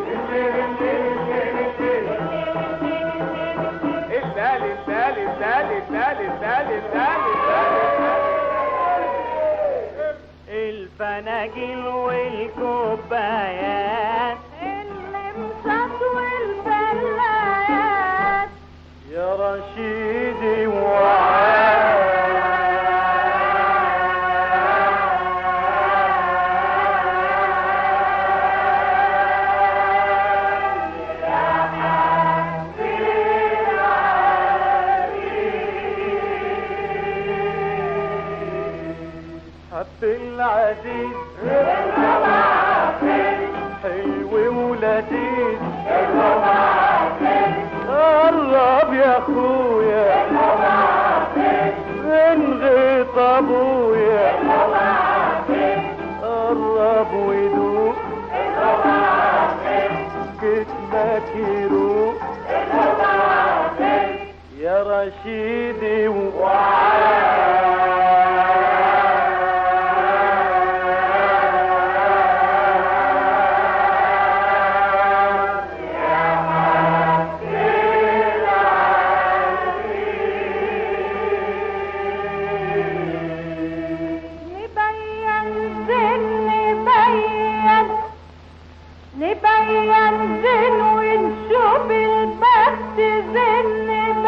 Speaker 13: الفناجيل والكوبايات اللمسات والبلايات
Speaker 12: يا رشيدي وعاد العين عزيز حلو ولذيذ قرب يا اخويا من غيط ابويا قرب ودوق جسمك يروق يا رشيدي
Speaker 13: نبين زين ونشوف البخت زين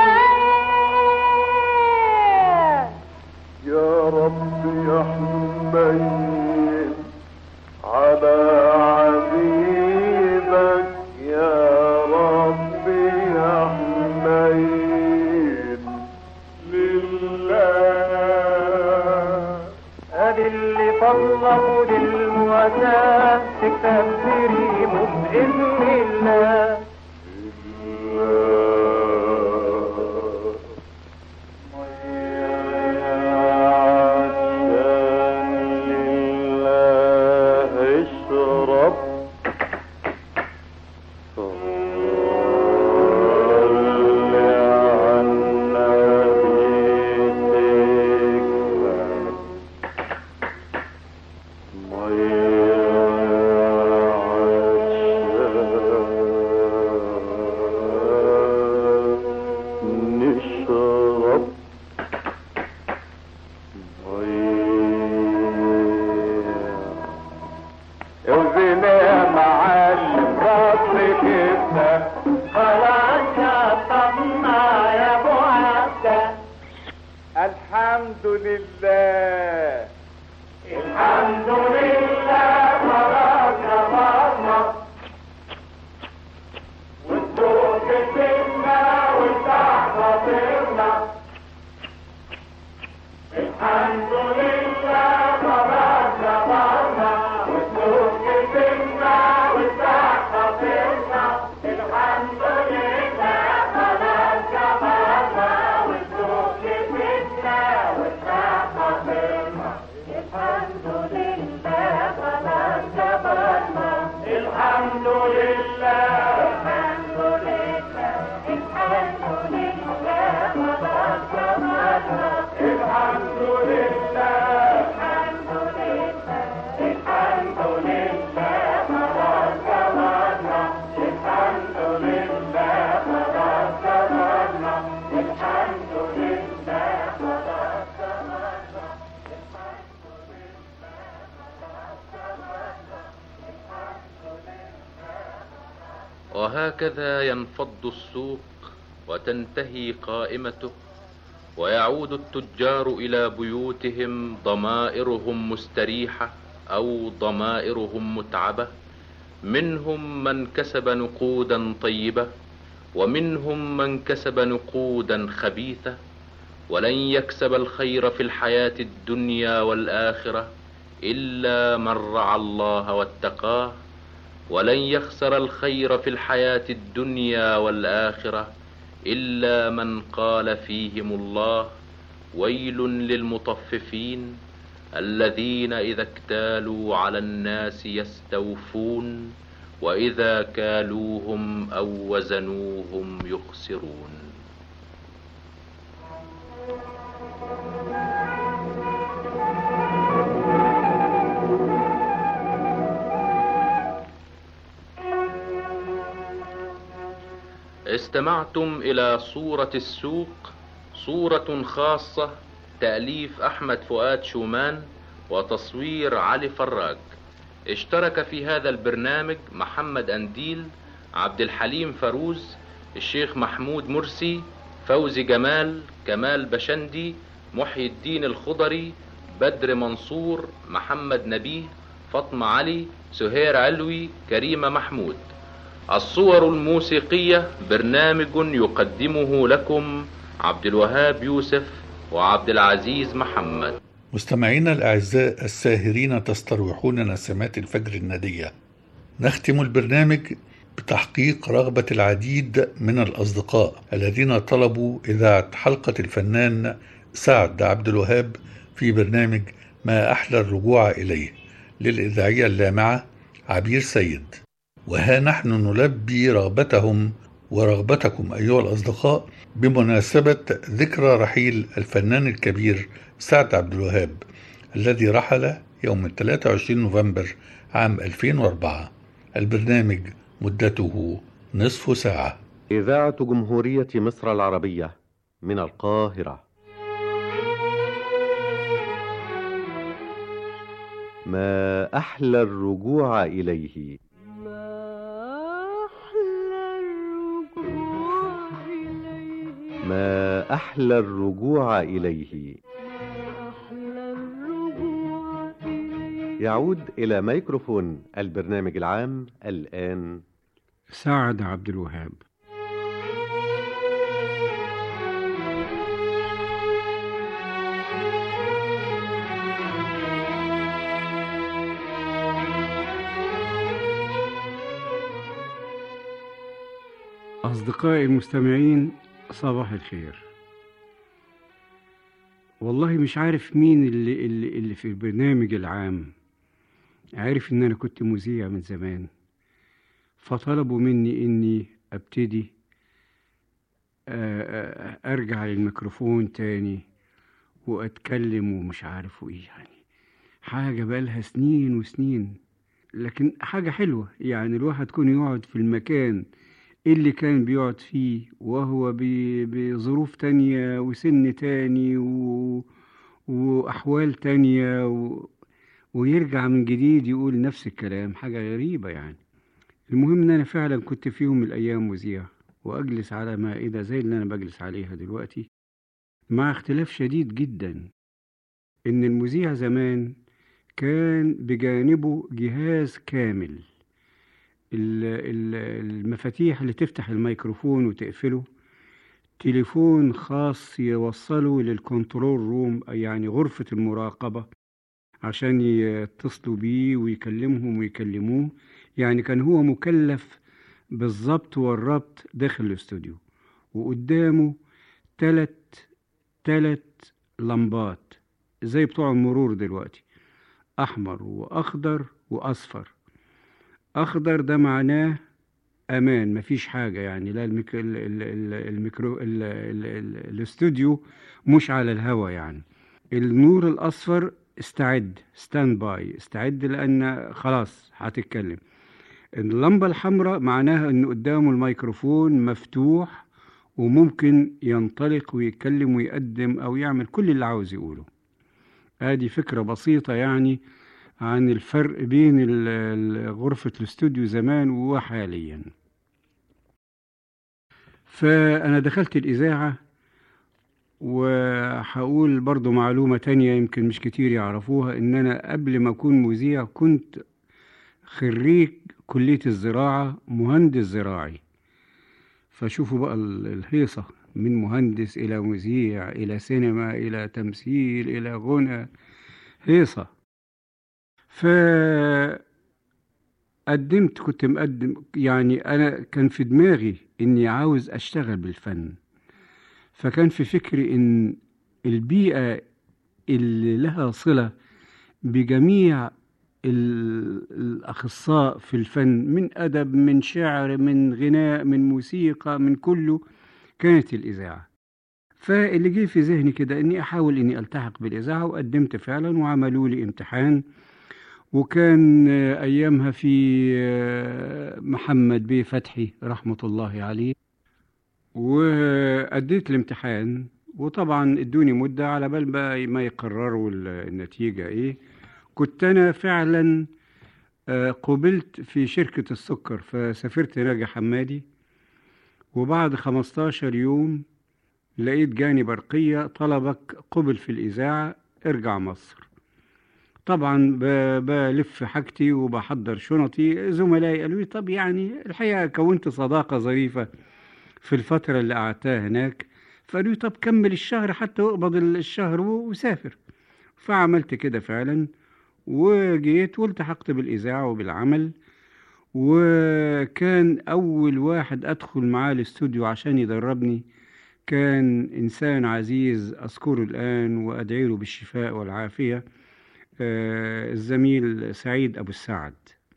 Speaker 13: بين
Speaker 12: يا رب يا حنين على عبيدك يا رب يا حنين لله ادي اللي طلبوا للمواساة تكتب كريمه بإذن الله الحمد لله الحمد لله فرجنا مرنا والدوق فينا والتحت طيرنا الحمد لله فرجنا مرنا والدوق فينا والتحت طيرنا الحمد لله فرجنا مرنا والدوق فينا والتحت طيرنا الحمد لله خلاص جبرنا الحمد لله الحمد لله الحمد لله خلاص جبرنا الحمد لله الحمد لله الحمد لله خلاص جبرنا الحمد لله خلاص جبرنا الحمد لله خلاص جبرنا
Speaker 11: وهكذا ينفض السوق وتنتهي قائمته، ويعود التجار إلى بيوتهم ضمائرهم مستريحة أو ضمائرهم متعبة. منهم من كسب نقودا طيبة، ومنهم من كسب نقودا خبيثة. ولن يكسب الخير في الحياة الدنيا والآخرة إلا من رعى الله واتقاه، ولن يخسر الخير في الحياة الدنيا والآخرة إلا من قال فيهم الله: ويل للمطففين الذين إذا اكتالوا على الناس يستوفون وإذا كالوهم أو وزنوهم يخسرون. استمعتم إلى صورة السوق، صورة خاصة تأليف أحمد فؤاد شومان وتصوير علي فراج. اشترك في هذا البرنامج محمد أنديل، عبد الحليم فاروز، الشيخ محمود مرسي، فوزي جمال، كمال بشندي، محي الدين الخضري، بدر منصور، محمد نبيه، فاطمة علي، سهير علوي، كريمة محمود. الصور الموسيقية برنامج يقدمه لكم عبد الوهاب يوسف وعبد العزيز محمد.
Speaker 2: مستمعينا الأعزاء الساهرين تستروحون نسمات الفجر الندية. نختم البرنامج بتحقيق رغبة العديد من الأصدقاء الذين طلبوا إذاعة حلقة الفنان سعد عبد الوهاب في برنامج ما أحلى الرجوع إليه للإذاعية اللامعة عبير سيد. وها نحن نلبي رغبتهم ورغبتكم أيها الأصدقاء بمناسبة ذكرى رحيل الفنان الكبير سعد عبد الوهاب الذي رحل يوم ثلاثة وعشرين نوفمبر عام ألفين وأربعة. البرنامج مدته نصف ساعة.
Speaker 14: إذاعة جمهورية مصر العربية من القاهرة. ما أحلى الرجوع إليه. ما أحلى الرجوع إليه. يعود إلى ميكروفون البرنامج العام الآن
Speaker 6: سعد عبد الوهاب. أصدقائي المستمعين، صباح الخير. والله مش عارف مين اللي, اللي, اللي في البرنامج العام عارف ان انا كنت مذيع من زمان، فطلبوا مني اني ابتدي ارجع للميكروفون تاني واتكلم ومش عارف ايه، يعني حاجة بقالها سنين وسنين، لكن حاجة حلوة. يعني الواحد يكون يقعد في المكان اللي كان بيقعد فيه وهو بظروف تانية وسن تاني و... وأحوال تانية و... ويرجع من جديد يقول نفس الكلام، حاجة غريبة يعني. المهم ان انا فعلا كنت في يوم من الايام مذيع واجلس على مائدة زي اللي انا بجلس عليها دلوقتي، مع اختلاف شديد جدا ان المذيع زمان كان بجانبه جهاز كامل، المفاتيح اللي تفتح الميكروفون وتقفله، تليفون خاص يوصله للكنترول روم، يعني غرفة المراقبة، عشان يتصلوا بيه ويكلمهم ويكلموه. يعني كان هو مكلف بالضبط والربط داخل الاستوديو، وقدامه تلت تلت لمبات زي بتوع المرور دلوقتي، أحمر وأخضر وأصفر. أخضر ده معناه أمان، مفيش حاجة، يعني لا الميكرو الميكرو الاستوديو مش على الهوا. يعني النور الأصفر استعد، ستاند باي، استعد لأن خلاص هتتكلم. اللمبة الحمراء معناها أن قدامه الميكروفون مفتوح وممكن ينطلق ويتكلم ويقدم أو يعمل كل اللي عاوز يقوله. هذه فكرة بسيطة يعني عن الفرق بين غرفة الاستوديو زمان وحاليا. فأنا دخلت الإذاعة، وهقول برضو معلومة تانية يمكن مش كتير يعرفوها، إن أنا قبل ما أكون مذيع كنت خريج كلية الزراعة، مهندس زراعي. فشوفوا بقى الهيصة، من مهندس إلى مذيع إلى سينما إلى تمثيل إلى غنى، هيصة. فقدمت، كنت مقدم، يعني أنا كان في دماغي إني عاوز أشتغل بالفن، فكان في فكري إن البيئة اللي لها صلة بجميع الأخصاء في الفن، من أدب، من شعر، من غناء، من موسيقى، من كله، كانت الإذاعة. فاللي جه في ذهني كده إني أحاول إني ألتحق بالإذاعة، وقدمت فعلا وعملوا لي امتحان. وكان أيامها في محمد بيه فتحي رحمة الله عليه، وأديت الامتحان، وطبعا ادوني مدة على بال ما يقرروا النتيجة إيه. كنت أنا فعلا قبلت في شركة السكر، فسافرت ناجي حمادي، وبعد خمستاشر يوم لقيت جاني برقية طلبك قبل في الإذاعة، ارجع مصر. طبعا بلف حاجتي وبحضر شنطي، زملائي قالوا لي طب يعني الحقيقة كونت صداقة ظريفة في الفترة اللي قعدتها هناك، فقالوا لي طب كمل الشهر حتى اقبض الشهر وسافر. فعملت كده فعلا، وجيت والتحقت بالإذاعة وبالعمل. وكان أول واحد أدخل معاه الاستوديو عشان يدربني كان إنسان عزيز أذكره الآن وأدعي له بالشفاء والعافية، آه الزميل سعيد أبو السعد.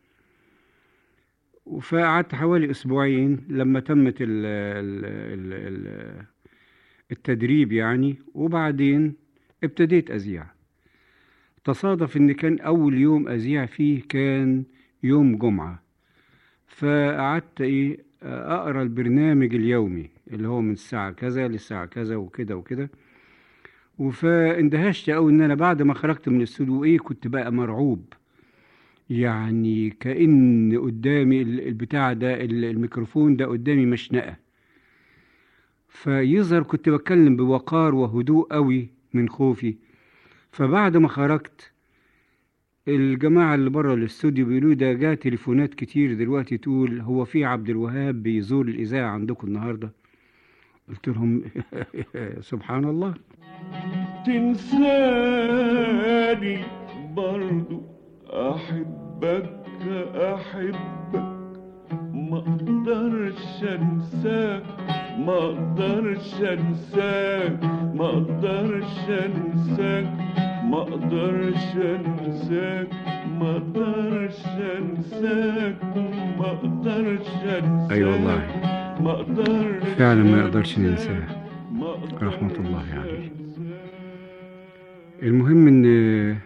Speaker 6: فقعدت حوالي أسبوعين لما تمت ال ال ال ال التدريب يعني، وبعدين ابتديت أذيع. تصادف إن كان أول يوم أذيع فيه كان يوم جمعة، فقعدت إيه أقرأ البرنامج اليومي اللي هو من الساعة كذا للساعة كذا وكده وكده. فاندهشت أوي إن أنا بعد ما خرجت من الاستوديو إيه كنت بقى مرعوب، يعني كأن قدامي البتاع ده الميكروفون ده قدامي مشنقة. فيظهر كنت بتكلم بوقار وهدوء قوي من خوفي. فبعد ما خرجت الجماعة اللي بره الاستوديو بيقولوا ده جاء تليفونات كتير دلوقتي تقول هو في عبد الوهاب بيزور الإذاعة عندكم النهاردة. قلت لهم سبحان الله.
Speaker 15: تنساني برضو أحبك أحبك ما أقدرش أنساك ما أقدرش أنساك ما أقدرش أنساك ما أقدرش أنساك ما أقدرش أنساك ما أقدرش أنساك.
Speaker 6: أي والله فعلا ما أقدرش ننساه رحمة الله عليه. المهم إن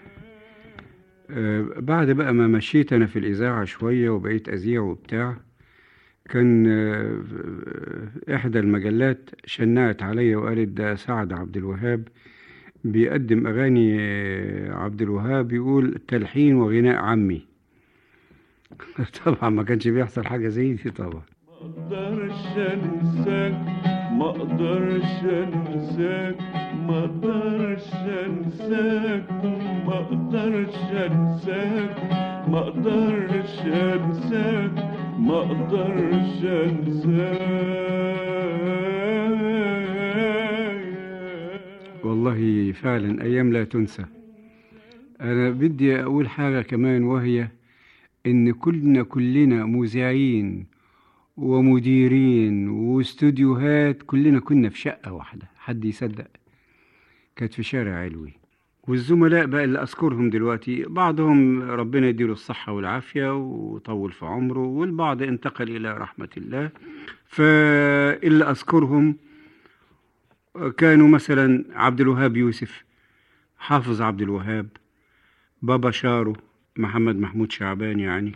Speaker 6: بعد بقى ما مشيت أنا في الإذاعة شوية وبقيت أذيع وبتاع، كان إحدى المجلات شنعت عليا وقالت ده سعد عبد الوهاب بيقدم أغاني عبد الوهاب يقول تلحين وغناء عمي. طبعا ما كانش بيحصل حاجة زي دي طبعا.
Speaker 15: ما أقدرش أنساك ما أقدرش أنساك ما أقدرش أنساك ما أقدرش أنساك ما أقدرش أنساك ما أقدرش أنساك.
Speaker 6: والله فعلا أيام لا تنسى. أنا بدي أقول حاجة كمان، وهي إن كلنا كلنا مذيعين ومديرين واستوديوهات، كلنا كنا في شقة واحدة. حد يصدق؟ كانت في شارع علوي. والزملاء بقى اللي أذكرهم دلوقتي بعضهم ربنا يديله الصحة والعافية وطول في عمره، والبعض انتقل إلى رحمة الله. فاللي أذكرهم كانوا مثلا عبد الوهاب يوسف، حافظ عبد الوهاب، بابا شارو محمد محمود شعبان يعني،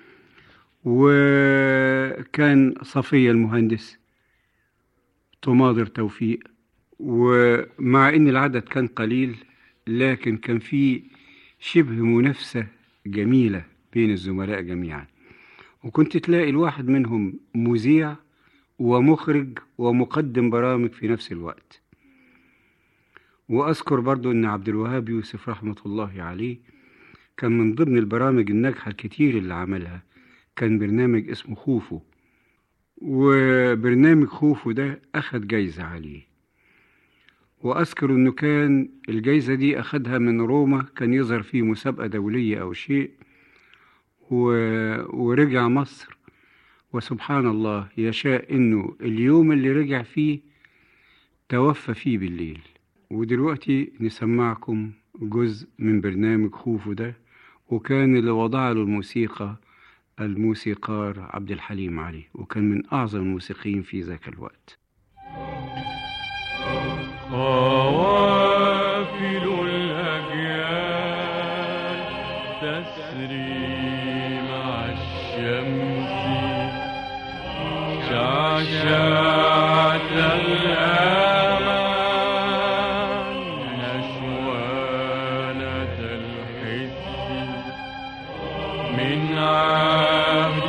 Speaker 6: وكان صفية المهندس، طماطر توفيق. ومع ان العدد كان قليل لكن كان في شبه منافسة جميلة بين الزملاء جميعا، وكنت تلاقي الواحد منهم مذيع ومخرج ومقدم برامج في نفس الوقت. وأذكر برضو أن عبد الوهاب يوسف رحمة الله عليه كان من ضمن البرامج الناجحة الكتير اللي عملها كان برنامج اسمه خوفو، وبرنامج خوفو ده أخد جايزة عليه. وأذكر أنه كان الجايزة دي أخدها من روما، كان يظهر فيه مسابقة دولية أو شيء، و... ورجع مصر، وسبحان الله يشاء أنه اليوم اللي رجع فيه توفى فيه بالليل. ودلوقتي نسمعكم جزء من برنامج خوفو ده، وكان اللي وضع له الموسيقى الموسيقار عبد الحليم علي، وكان من أعظم الموسيقيين في ذاك الوقت.
Speaker 15: قوافل الأجيال تسري مع الشمس شعشعة الآمان نشوانة الحس من عهد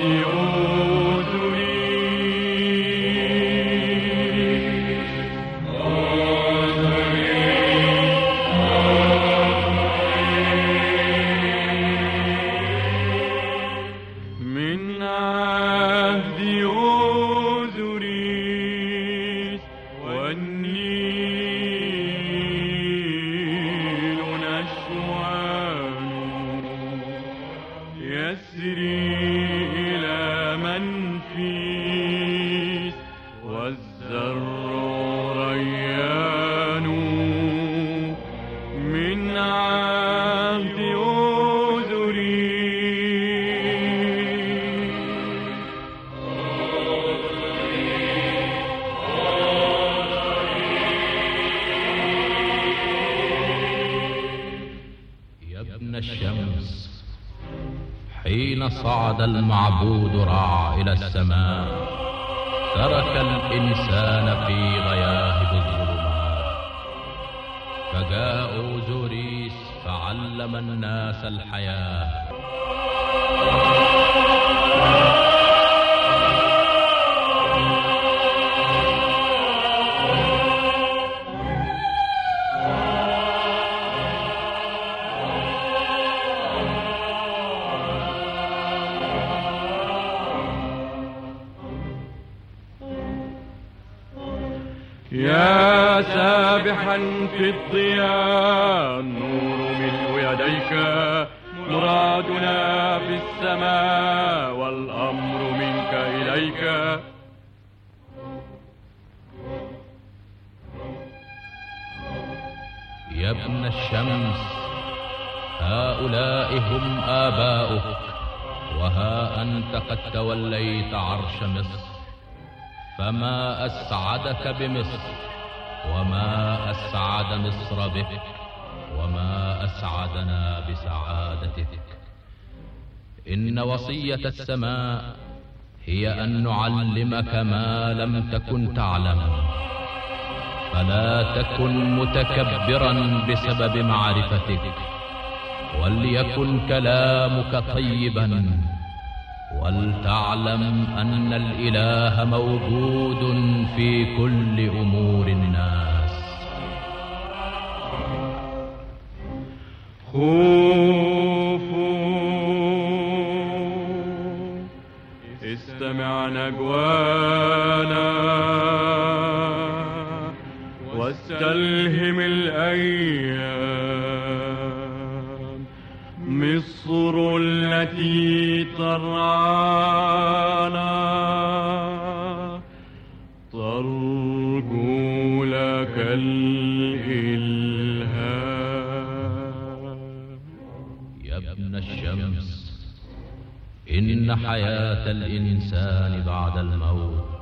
Speaker 15: والنيل نشر يسري إلى منفيس والزر ريان من عهد أذري.
Speaker 16: يا ابن الشمس، حين صعد المعبود رع إلى السماء ترك الإنسان في غياهب الظلمات، فجاء أوزوريس فعلم الناس الحياة.
Speaker 15: يا سابحا في الضياء، النور ملء يديك، مرادنا في السماء والأمر منك إليك.
Speaker 16: يا ابن الشمس، هؤلاء هم آباؤك، وها أنت قد توليت عرش مصر، فما أسعدك بمصر، وما أسعد مصر بك، وما أسعدنا بسعادتك. إن وصية السماء هي أن نعلمك ما لم تكن تعلم، فلا تكن متكبرا بسبب معرفتك، وليكن كلامك طيبا، ولتعلم أن الإله موجود في كل أمور الناس.
Speaker 15: خوفوا، استمع نجوانا واستلهم الأيام. مصر التي ترعانا ترجو لك الإلهام.
Speaker 16: يا ابن الشمس، إن حياة الإنسان بعد الموت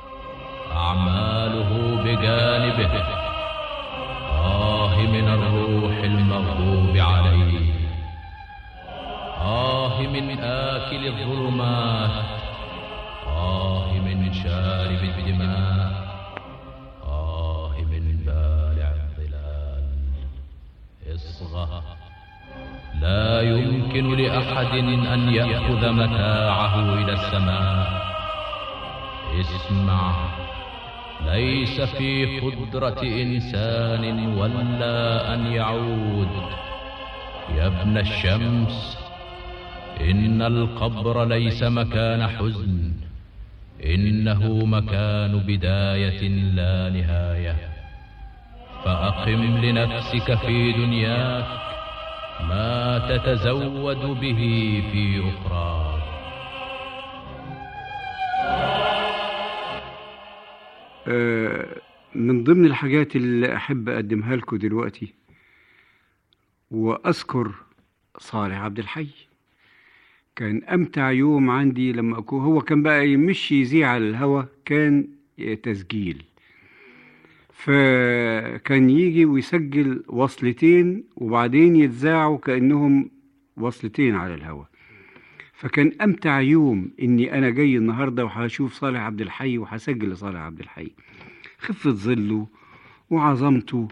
Speaker 16: أعماله بجانبه. آه من الروح المغضوب عليه، آه من آكل الظلمات، آه من شارب الدماء، آه من بالع الظلال. اصغى، لا يمكن لأحد أن يأخذ متاعه إلى السماء. اسمع، ليس في قدرة إنسان ولا أن يعود. يا ابن الشمس، إن القبر ليس مكان حزن، إنه مكان بداية لا نهاية. فأقم لنفسك في دنياك ما تتزود به في أخراك.
Speaker 6: من ضمن الحاجات اللي أحب أقدمها لكم دلوقتي وأذكر صالح عبد الحي. كان أمتع يوم عندي لما أكون هو كان بقى مش يذيع على الهوا، كان تسجيل. فكان يجي ويسجل وصلتين وبعدين يتذاعوا كأنهم وصلتين على الهوا. فكان أمتع يوم إني أنا جاي النهاردة وهشوف صالح عبد الحي وهسجل لصالح عبد الحي. خفة ظله وعظمته،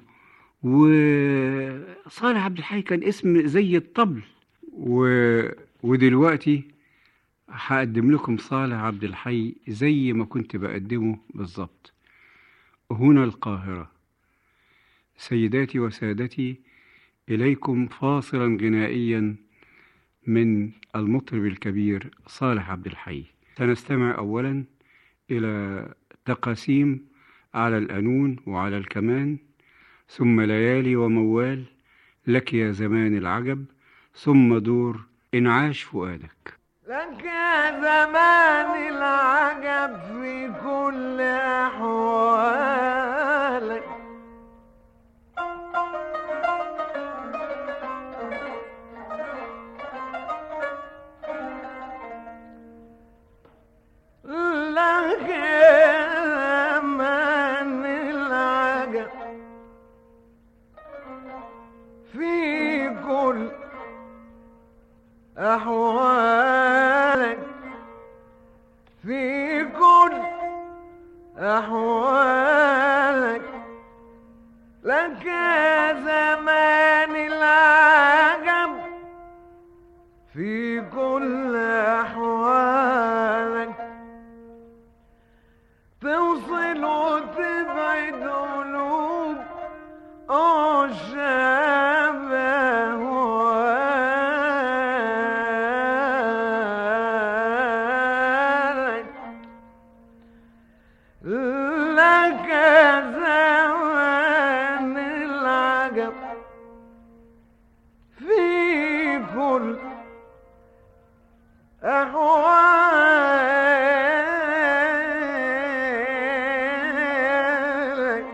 Speaker 6: وصالح عبد الحي كان اسم زي الطبل. و... ودلوقتي هقدم لكم صالح عبد الحي زي ما كنت بقدمه بالظبط. هنا القاهرة. سيداتي وسادتي، إليكم فاصلا غنائيا من المطرب الكبير صالح عبد الحي. سنستمع أولا إلى تقاسيم على القانون وعلى الكمان، ثم ليالي وموال، لك يا زمان العجب، ثم دور انعاش فؤادك.
Speaker 12: لك يا زمان العجب في كل أحوالك، لك يا زمان العجب في كل أحوالك، في كل أحوالك، لك يا زمان العجب في كل أحوالك، توصل وتبعد قلوب الشبه والك، لك زمان العجب في كل أحوالك،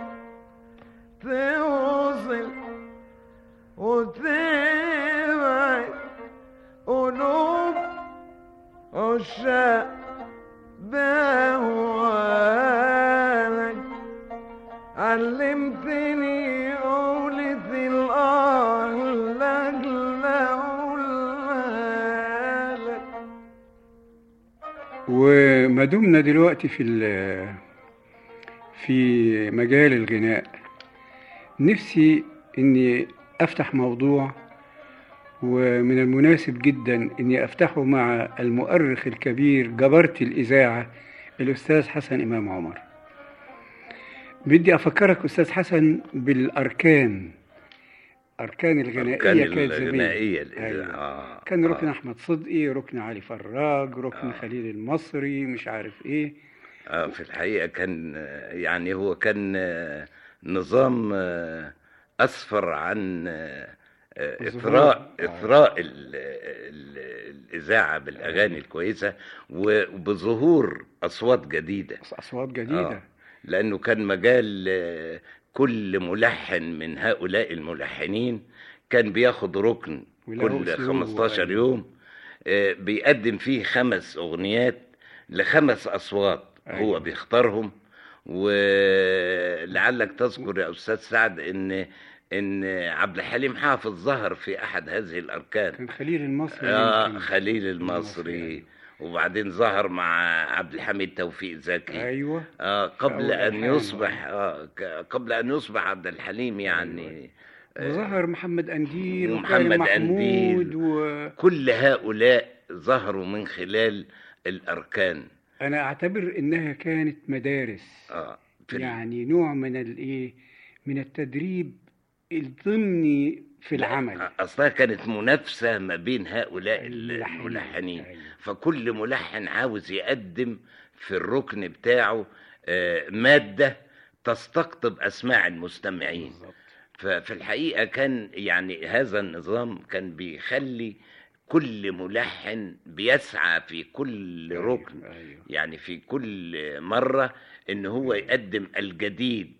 Speaker 12: توصل وتبعد قلوب عشاق بهوالك، علمتني قولة الآه لك لك.
Speaker 6: وما دمنا دلوقتي في في مجال الغناء، نفسي اني افتح موضوع، ومن المناسب جدا اني افتحه مع المؤرخ الكبير جبرة الاذاعه الاستاذ حسن امام عمر. بدي افكرك استاذ حسن بالاركان، اركان الغنائيه كانت
Speaker 17: الغنائيه
Speaker 6: أيوة.
Speaker 17: آه.
Speaker 6: كان ركن
Speaker 17: آه.
Speaker 6: احمد صدقي، ركن علي فراج، ركن آه. خليل المصري، مش عارف ايه.
Speaker 17: آه في الحقيقه كان يعني هو كان نظام اسفر عن اثراء اثراء الاذاعه بالاغاني الكويسه وبظهور اصوات جديده
Speaker 6: اصوات جديده
Speaker 17: آه. لانه كان مجال كل ملحن من هؤلاء الملحنين كان بياخد ركن كل خمستاشر يوم بيقدم فيه خمس اغنيات لخمس اصوات هو بيختارهم. ولعلك تذكر يا استاذ سعد ان ان عبد الحليم حافظ ظهر في احد هذه الاركان،
Speaker 6: كان خليل المصري.
Speaker 17: اه خليل المصري، وبعدين ظهر مع عبد الحميد توفيق زكي.
Speaker 6: ايوه
Speaker 17: آه قبل ان يصبح آه قبل ان يصبح عبد الحليم يعني.
Speaker 6: آه وظهر محمد أنديل
Speaker 17: ومحمد أنديل وكل هؤلاء ظهروا من خلال الاركان.
Speaker 6: انا اعتبر انها كانت مدارس،
Speaker 17: آه
Speaker 6: يعني نوع من الايه من التدريب الضمني في العمل.
Speaker 17: اصلها كانت منافسه ما بين هؤلاء الملحنين، فكل ملحن عاوز يقدم في الركن بتاعه ماده تستقطب اسماع المستمعين. ففي الحقيقه كان يعني هذا النظام كان بيخلي كل ملحن بيسعى في كل ركن، يعني في كل مرة ان هو يقدم الجديد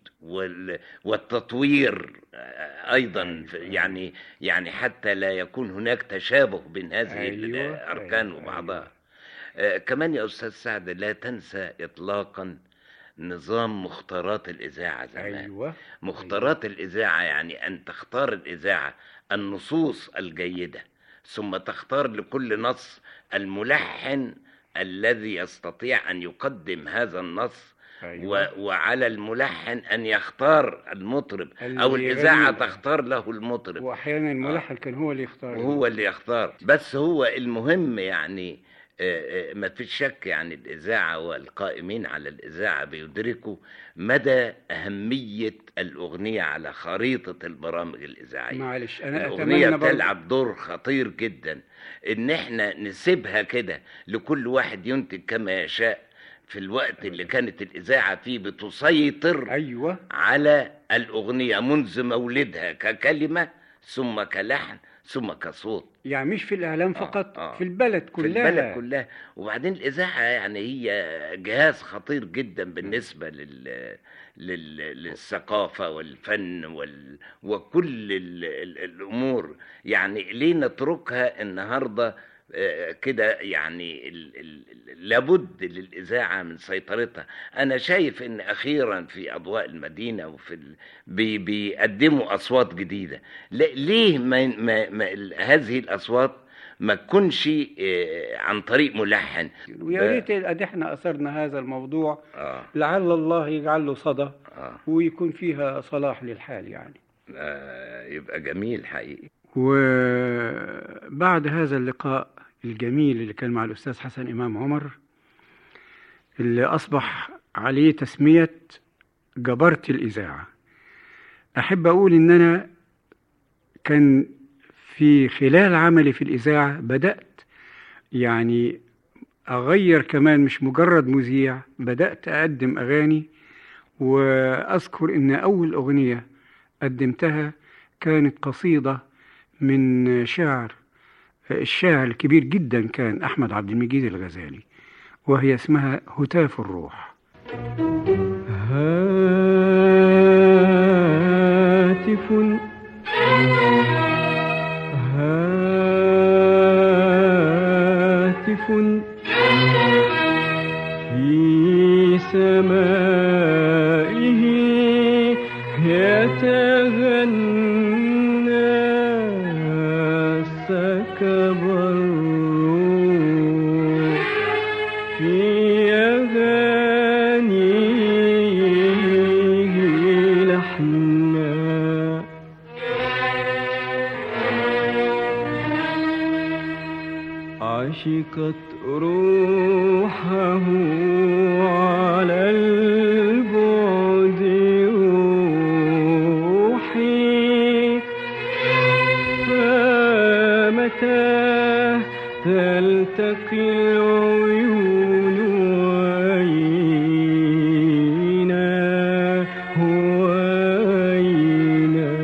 Speaker 17: والتطوير ايضا، يعني يعني حتى لا يكون هناك تشابه بين هذه الاركان وبعضها. كمان يا استاذ سعد لا تنسى اطلاقا نظام مختارات الاذاعة زمان.
Speaker 6: أيوة.
Speaker 17: مختارات أيوة. الاذاعة يعني ان تختار الاذاعة النصوص الجيدة، ثم تختار لكل نص الملحن الذي يستطيع أن يقدم هذا النص. أيوة. وعلى الملحن أن يختار المطرب أو الإذاعة تختار له المطرب،
Speaker 6: وأحيانا الملحن آه. كان هو اللي يختار
Speaker 17: هو اللي يختار. بس هو المهم يعني ما فيش شك يعني الإذاعة والقائمين على الإذاعة بيدركوا مدى أهمية الأغنية على خريطة البرامج الإذاعية.
Speaker 6: معلش أنا
Speaker 17: الأغنية بتلعب دور خطير جدا، إن إحنا نسيبها كده لكل واحد ينتج كما يشاء في الوقت اللي كانت الإذاعة فيه بتسيطر
Speaker 6: أيوة.
Speaker 17: على الأغنية منذ مولدها ككلمة ثم كلحن ثم كصوت.
Speaker 6: يعني مش في الإعلام فقط، آه. في البلد كلها.
Speaker 17: في البلد كلها. وبعدين الإذاعة يعني هي جهاز خطير جدا بالنسبة لل... لل... للثقافة والفن وال... وكل ال... ال... الأمور. يعني ليه نتركها النهاردة كده؟ يعني ال... ال... لابد للإذاعة من سيطرتها. أنا شايف إن أخيرا في أضواء المدينة وفي ال... بي... بيقدموا أصوات جديدة. ل... ليه ما... ما... ما... هذه الأصوات ما تكونش عن طريق ملحن؟
Speaker 6: ويا ريت ادي احنا اثرنا هذا الموضوع. آه. لعل الله يجعل له صدى. آه. ويكون فيها صلاح للحال يعني.
Speaker 17: آه يبقى جميل حقيقي.
Speaker 6: وبعد هذا اللقاء الجميل اللي كان مع الأستاذ حسن إمام عمر، اللي أصبح عليه تسمية جبرت الإذاعة، أحب أقول إن أنا كان في خلال عملي في الإذاعة بدأت يعني أغير كمان، مش مجرد مذيع، بدأت أقدم أغاني. وأذكر إن أول أغنية قدمتها كانت قصيدة من شاعر الشاعر الكبير جدا كان أحمد عبد المجيد الغزالي، وهي اسمها هتاف الروح. هاتف هاتف في سمائه يتغنى سكب الروح في أغانيه لحنا. عشقت روحه على البعد روحي، فمتى تلتقي العيون وأينا هو أينا.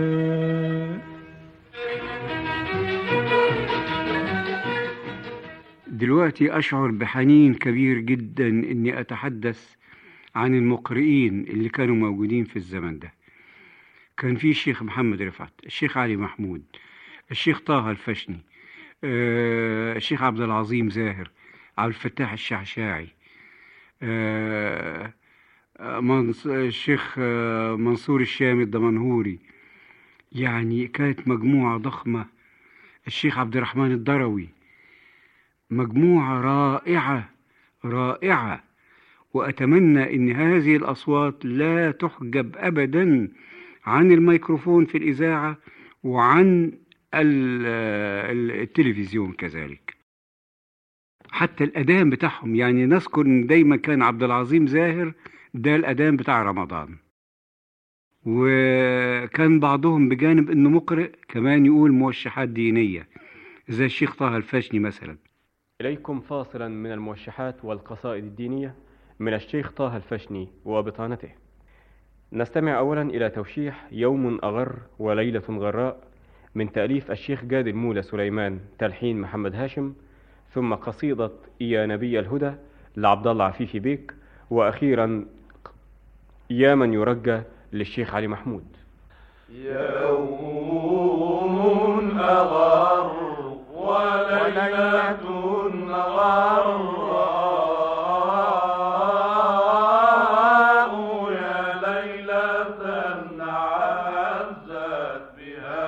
Speaker 6: دلوقتي أشعر بحنين كبير جدا إني أتحدث عن المقرئين اللي كانوا موجودين في الزمن ده. كان في الشيخ محمد رفعت، الشيخ علي محمود، الشيخ طه الفشني، آه، الشيخ عبد العظيم زاهر، عبد الفتاح الشعشاعي، آه، الشيخ منصور الشامي الدمنهوري. يعني كانت مجموعة ضخمة، الشيخ عبد الرحمن الدروي، مجموعة رائعة رائعة. وأتمنى أن هذه الأصوات لا تحجب أبدا عن الميكروفون في الإذاعة وعن التلفزيون كذلك. حتى الأذان بتاعهم، يعني نذكر أن دايما كان عبد العظيم زاهر ده الأذان بتاع رمضان، وكان بعضهم بجانب أنه مقرئ كمان يقول موشحات دينية زي الشيخ طه الفشني مثلا.
Speaker 18: إليكم فاصلا من الموشحات والقصائد الدينية من الشيخ طه الفشني وبطانته. نستمع أولا إلى توشيح يوم أغر وليلة غراء من تأليف الشيخ جاد المولى سليمان تلحين محمد هاشم، ثم قصيدة يا نبي الهدى لعبد الله عفيفي بيك، وأخيرا يا من يرجى للشيخ علي محمود.
Speaker 12: يوم أغر وليلة غراء يا ليلة عزت بها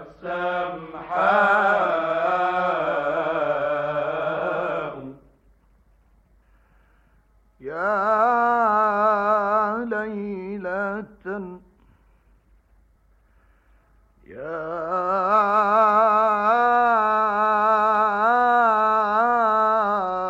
Speaker 12: السمحاء.
Speaker 19: يا ليلة يا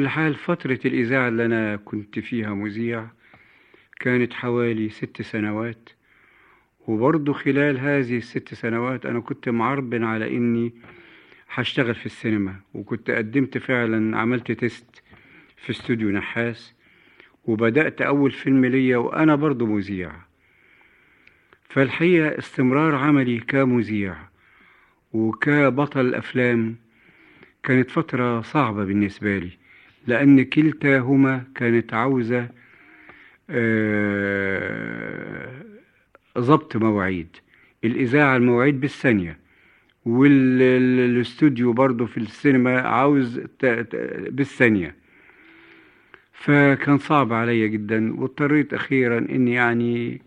Speaker 6: كل حال فترة الإذاعة اللي أنا كنت فيها مذيع كانت حوالي ست سنوات، وبرضه خلال هذه الست سنوات أنا كنت معرب على إني هشتغل في السينما، وكنت قدمت فعلا، عملت تيست في استوديو نحاس، وبدأت أول فيلم ليا وأنا برضه مذيع. فالحقيقة استمرار عملي كمذيع وكبطل أفلام كانت فترة صعبة بالنسبة لي، لأن كلتاهما كانت عاوزة ضبط مواعيد. الإذاعة المواعيد بالثانية، والاستوديو برضو في السينما عاوز بالثانية. فكان صعب عليا جدا، واضطريت أخيرا إني يعني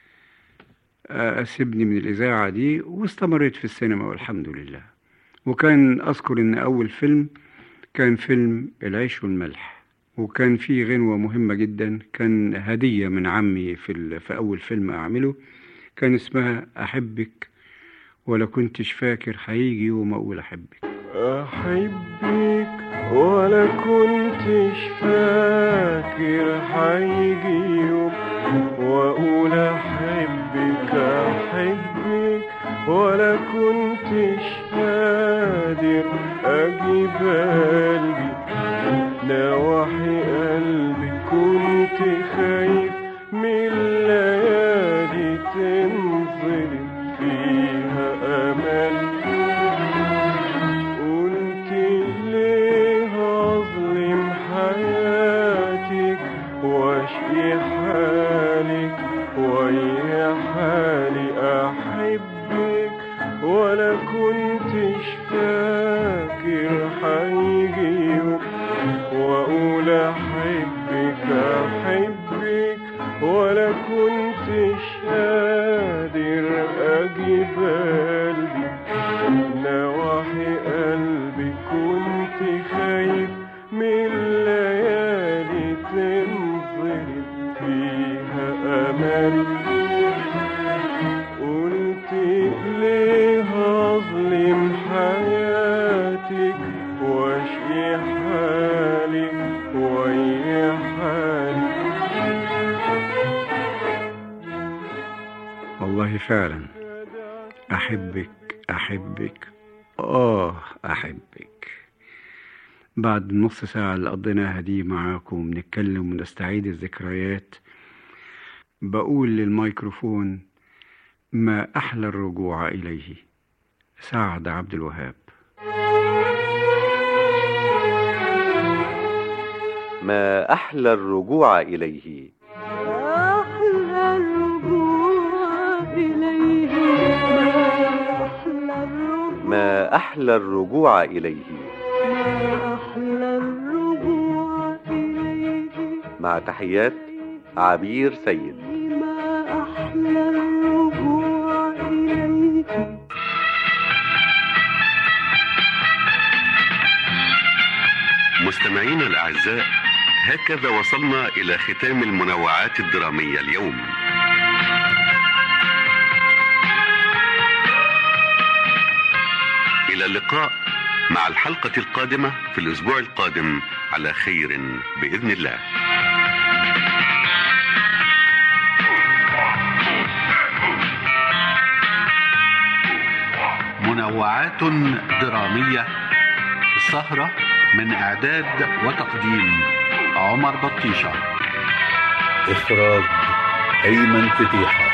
Speaker 6: أسيبني من الإذاعة دي، واستمريت في السينما والحمد لله. وكان أذكر إن أول فيلم كان فيلم العيش والملح، وكان فيه غنوة مهمة جدا، كان هدية من عمي في, في أول فيلم أعمله، كان اسمها أحبك ولا كنتش فاكر هيجي يوم أقول أحبك.
Speaker 15: أحبك ولا كنتش فاكر هيجي يوم وأقول أحبك، أحبك ولا كنتش قادر أجيب قلبي نواحي قلبي، كنت خايف من الليالي تنظلم فيها أمل. قلت ليه أظلم حياتك واشقي حالك ويا حالي، أحبك ولا كنتش فاكر هيجي يوم وأقول أحبك، أحبك ولا كنتش قادر أجيب قلبي نواحي قلبي، كنت خايف من الليالي تنظلم فيها أمل. قلت ليه أظلم حياتك واشقي حالي ويا حالي.
Speaker 6: والله فعلا أحبك أحبك آه أحبك. بعد نص ساعة اللي قضيناها دي معاكم نتكلم ونستعيد الذكريات، بقول للميكروفون ما أحلى الرجوع إليه. سعد عبد الوهاب.
Speaker 14: ما أحلى الرجوع إليه.
Speaker 13: أحلى الرجوع إليه،
Speaker 14: ما أحلى الرجوع إليه.
Speaker 13: ما أحلى الرجوع إليه.
Speaker 14: مع تحيات عبير سيد.
Speaker 13: ما أحلى الرجوع إليه.
Speaker 1: مستمعينا الأعزاء، هكذا وصلنا إلى ختام المنوعات الدرامية اليوم. إلى اللقاء مع الحلقة القادمة في الأسبوع القادم على خير بإذن الله. منوعات درامية، سهرة من إعداد وتقديم عمر بطيشة،
Speaker 2: إخراج أيمن فتيحة.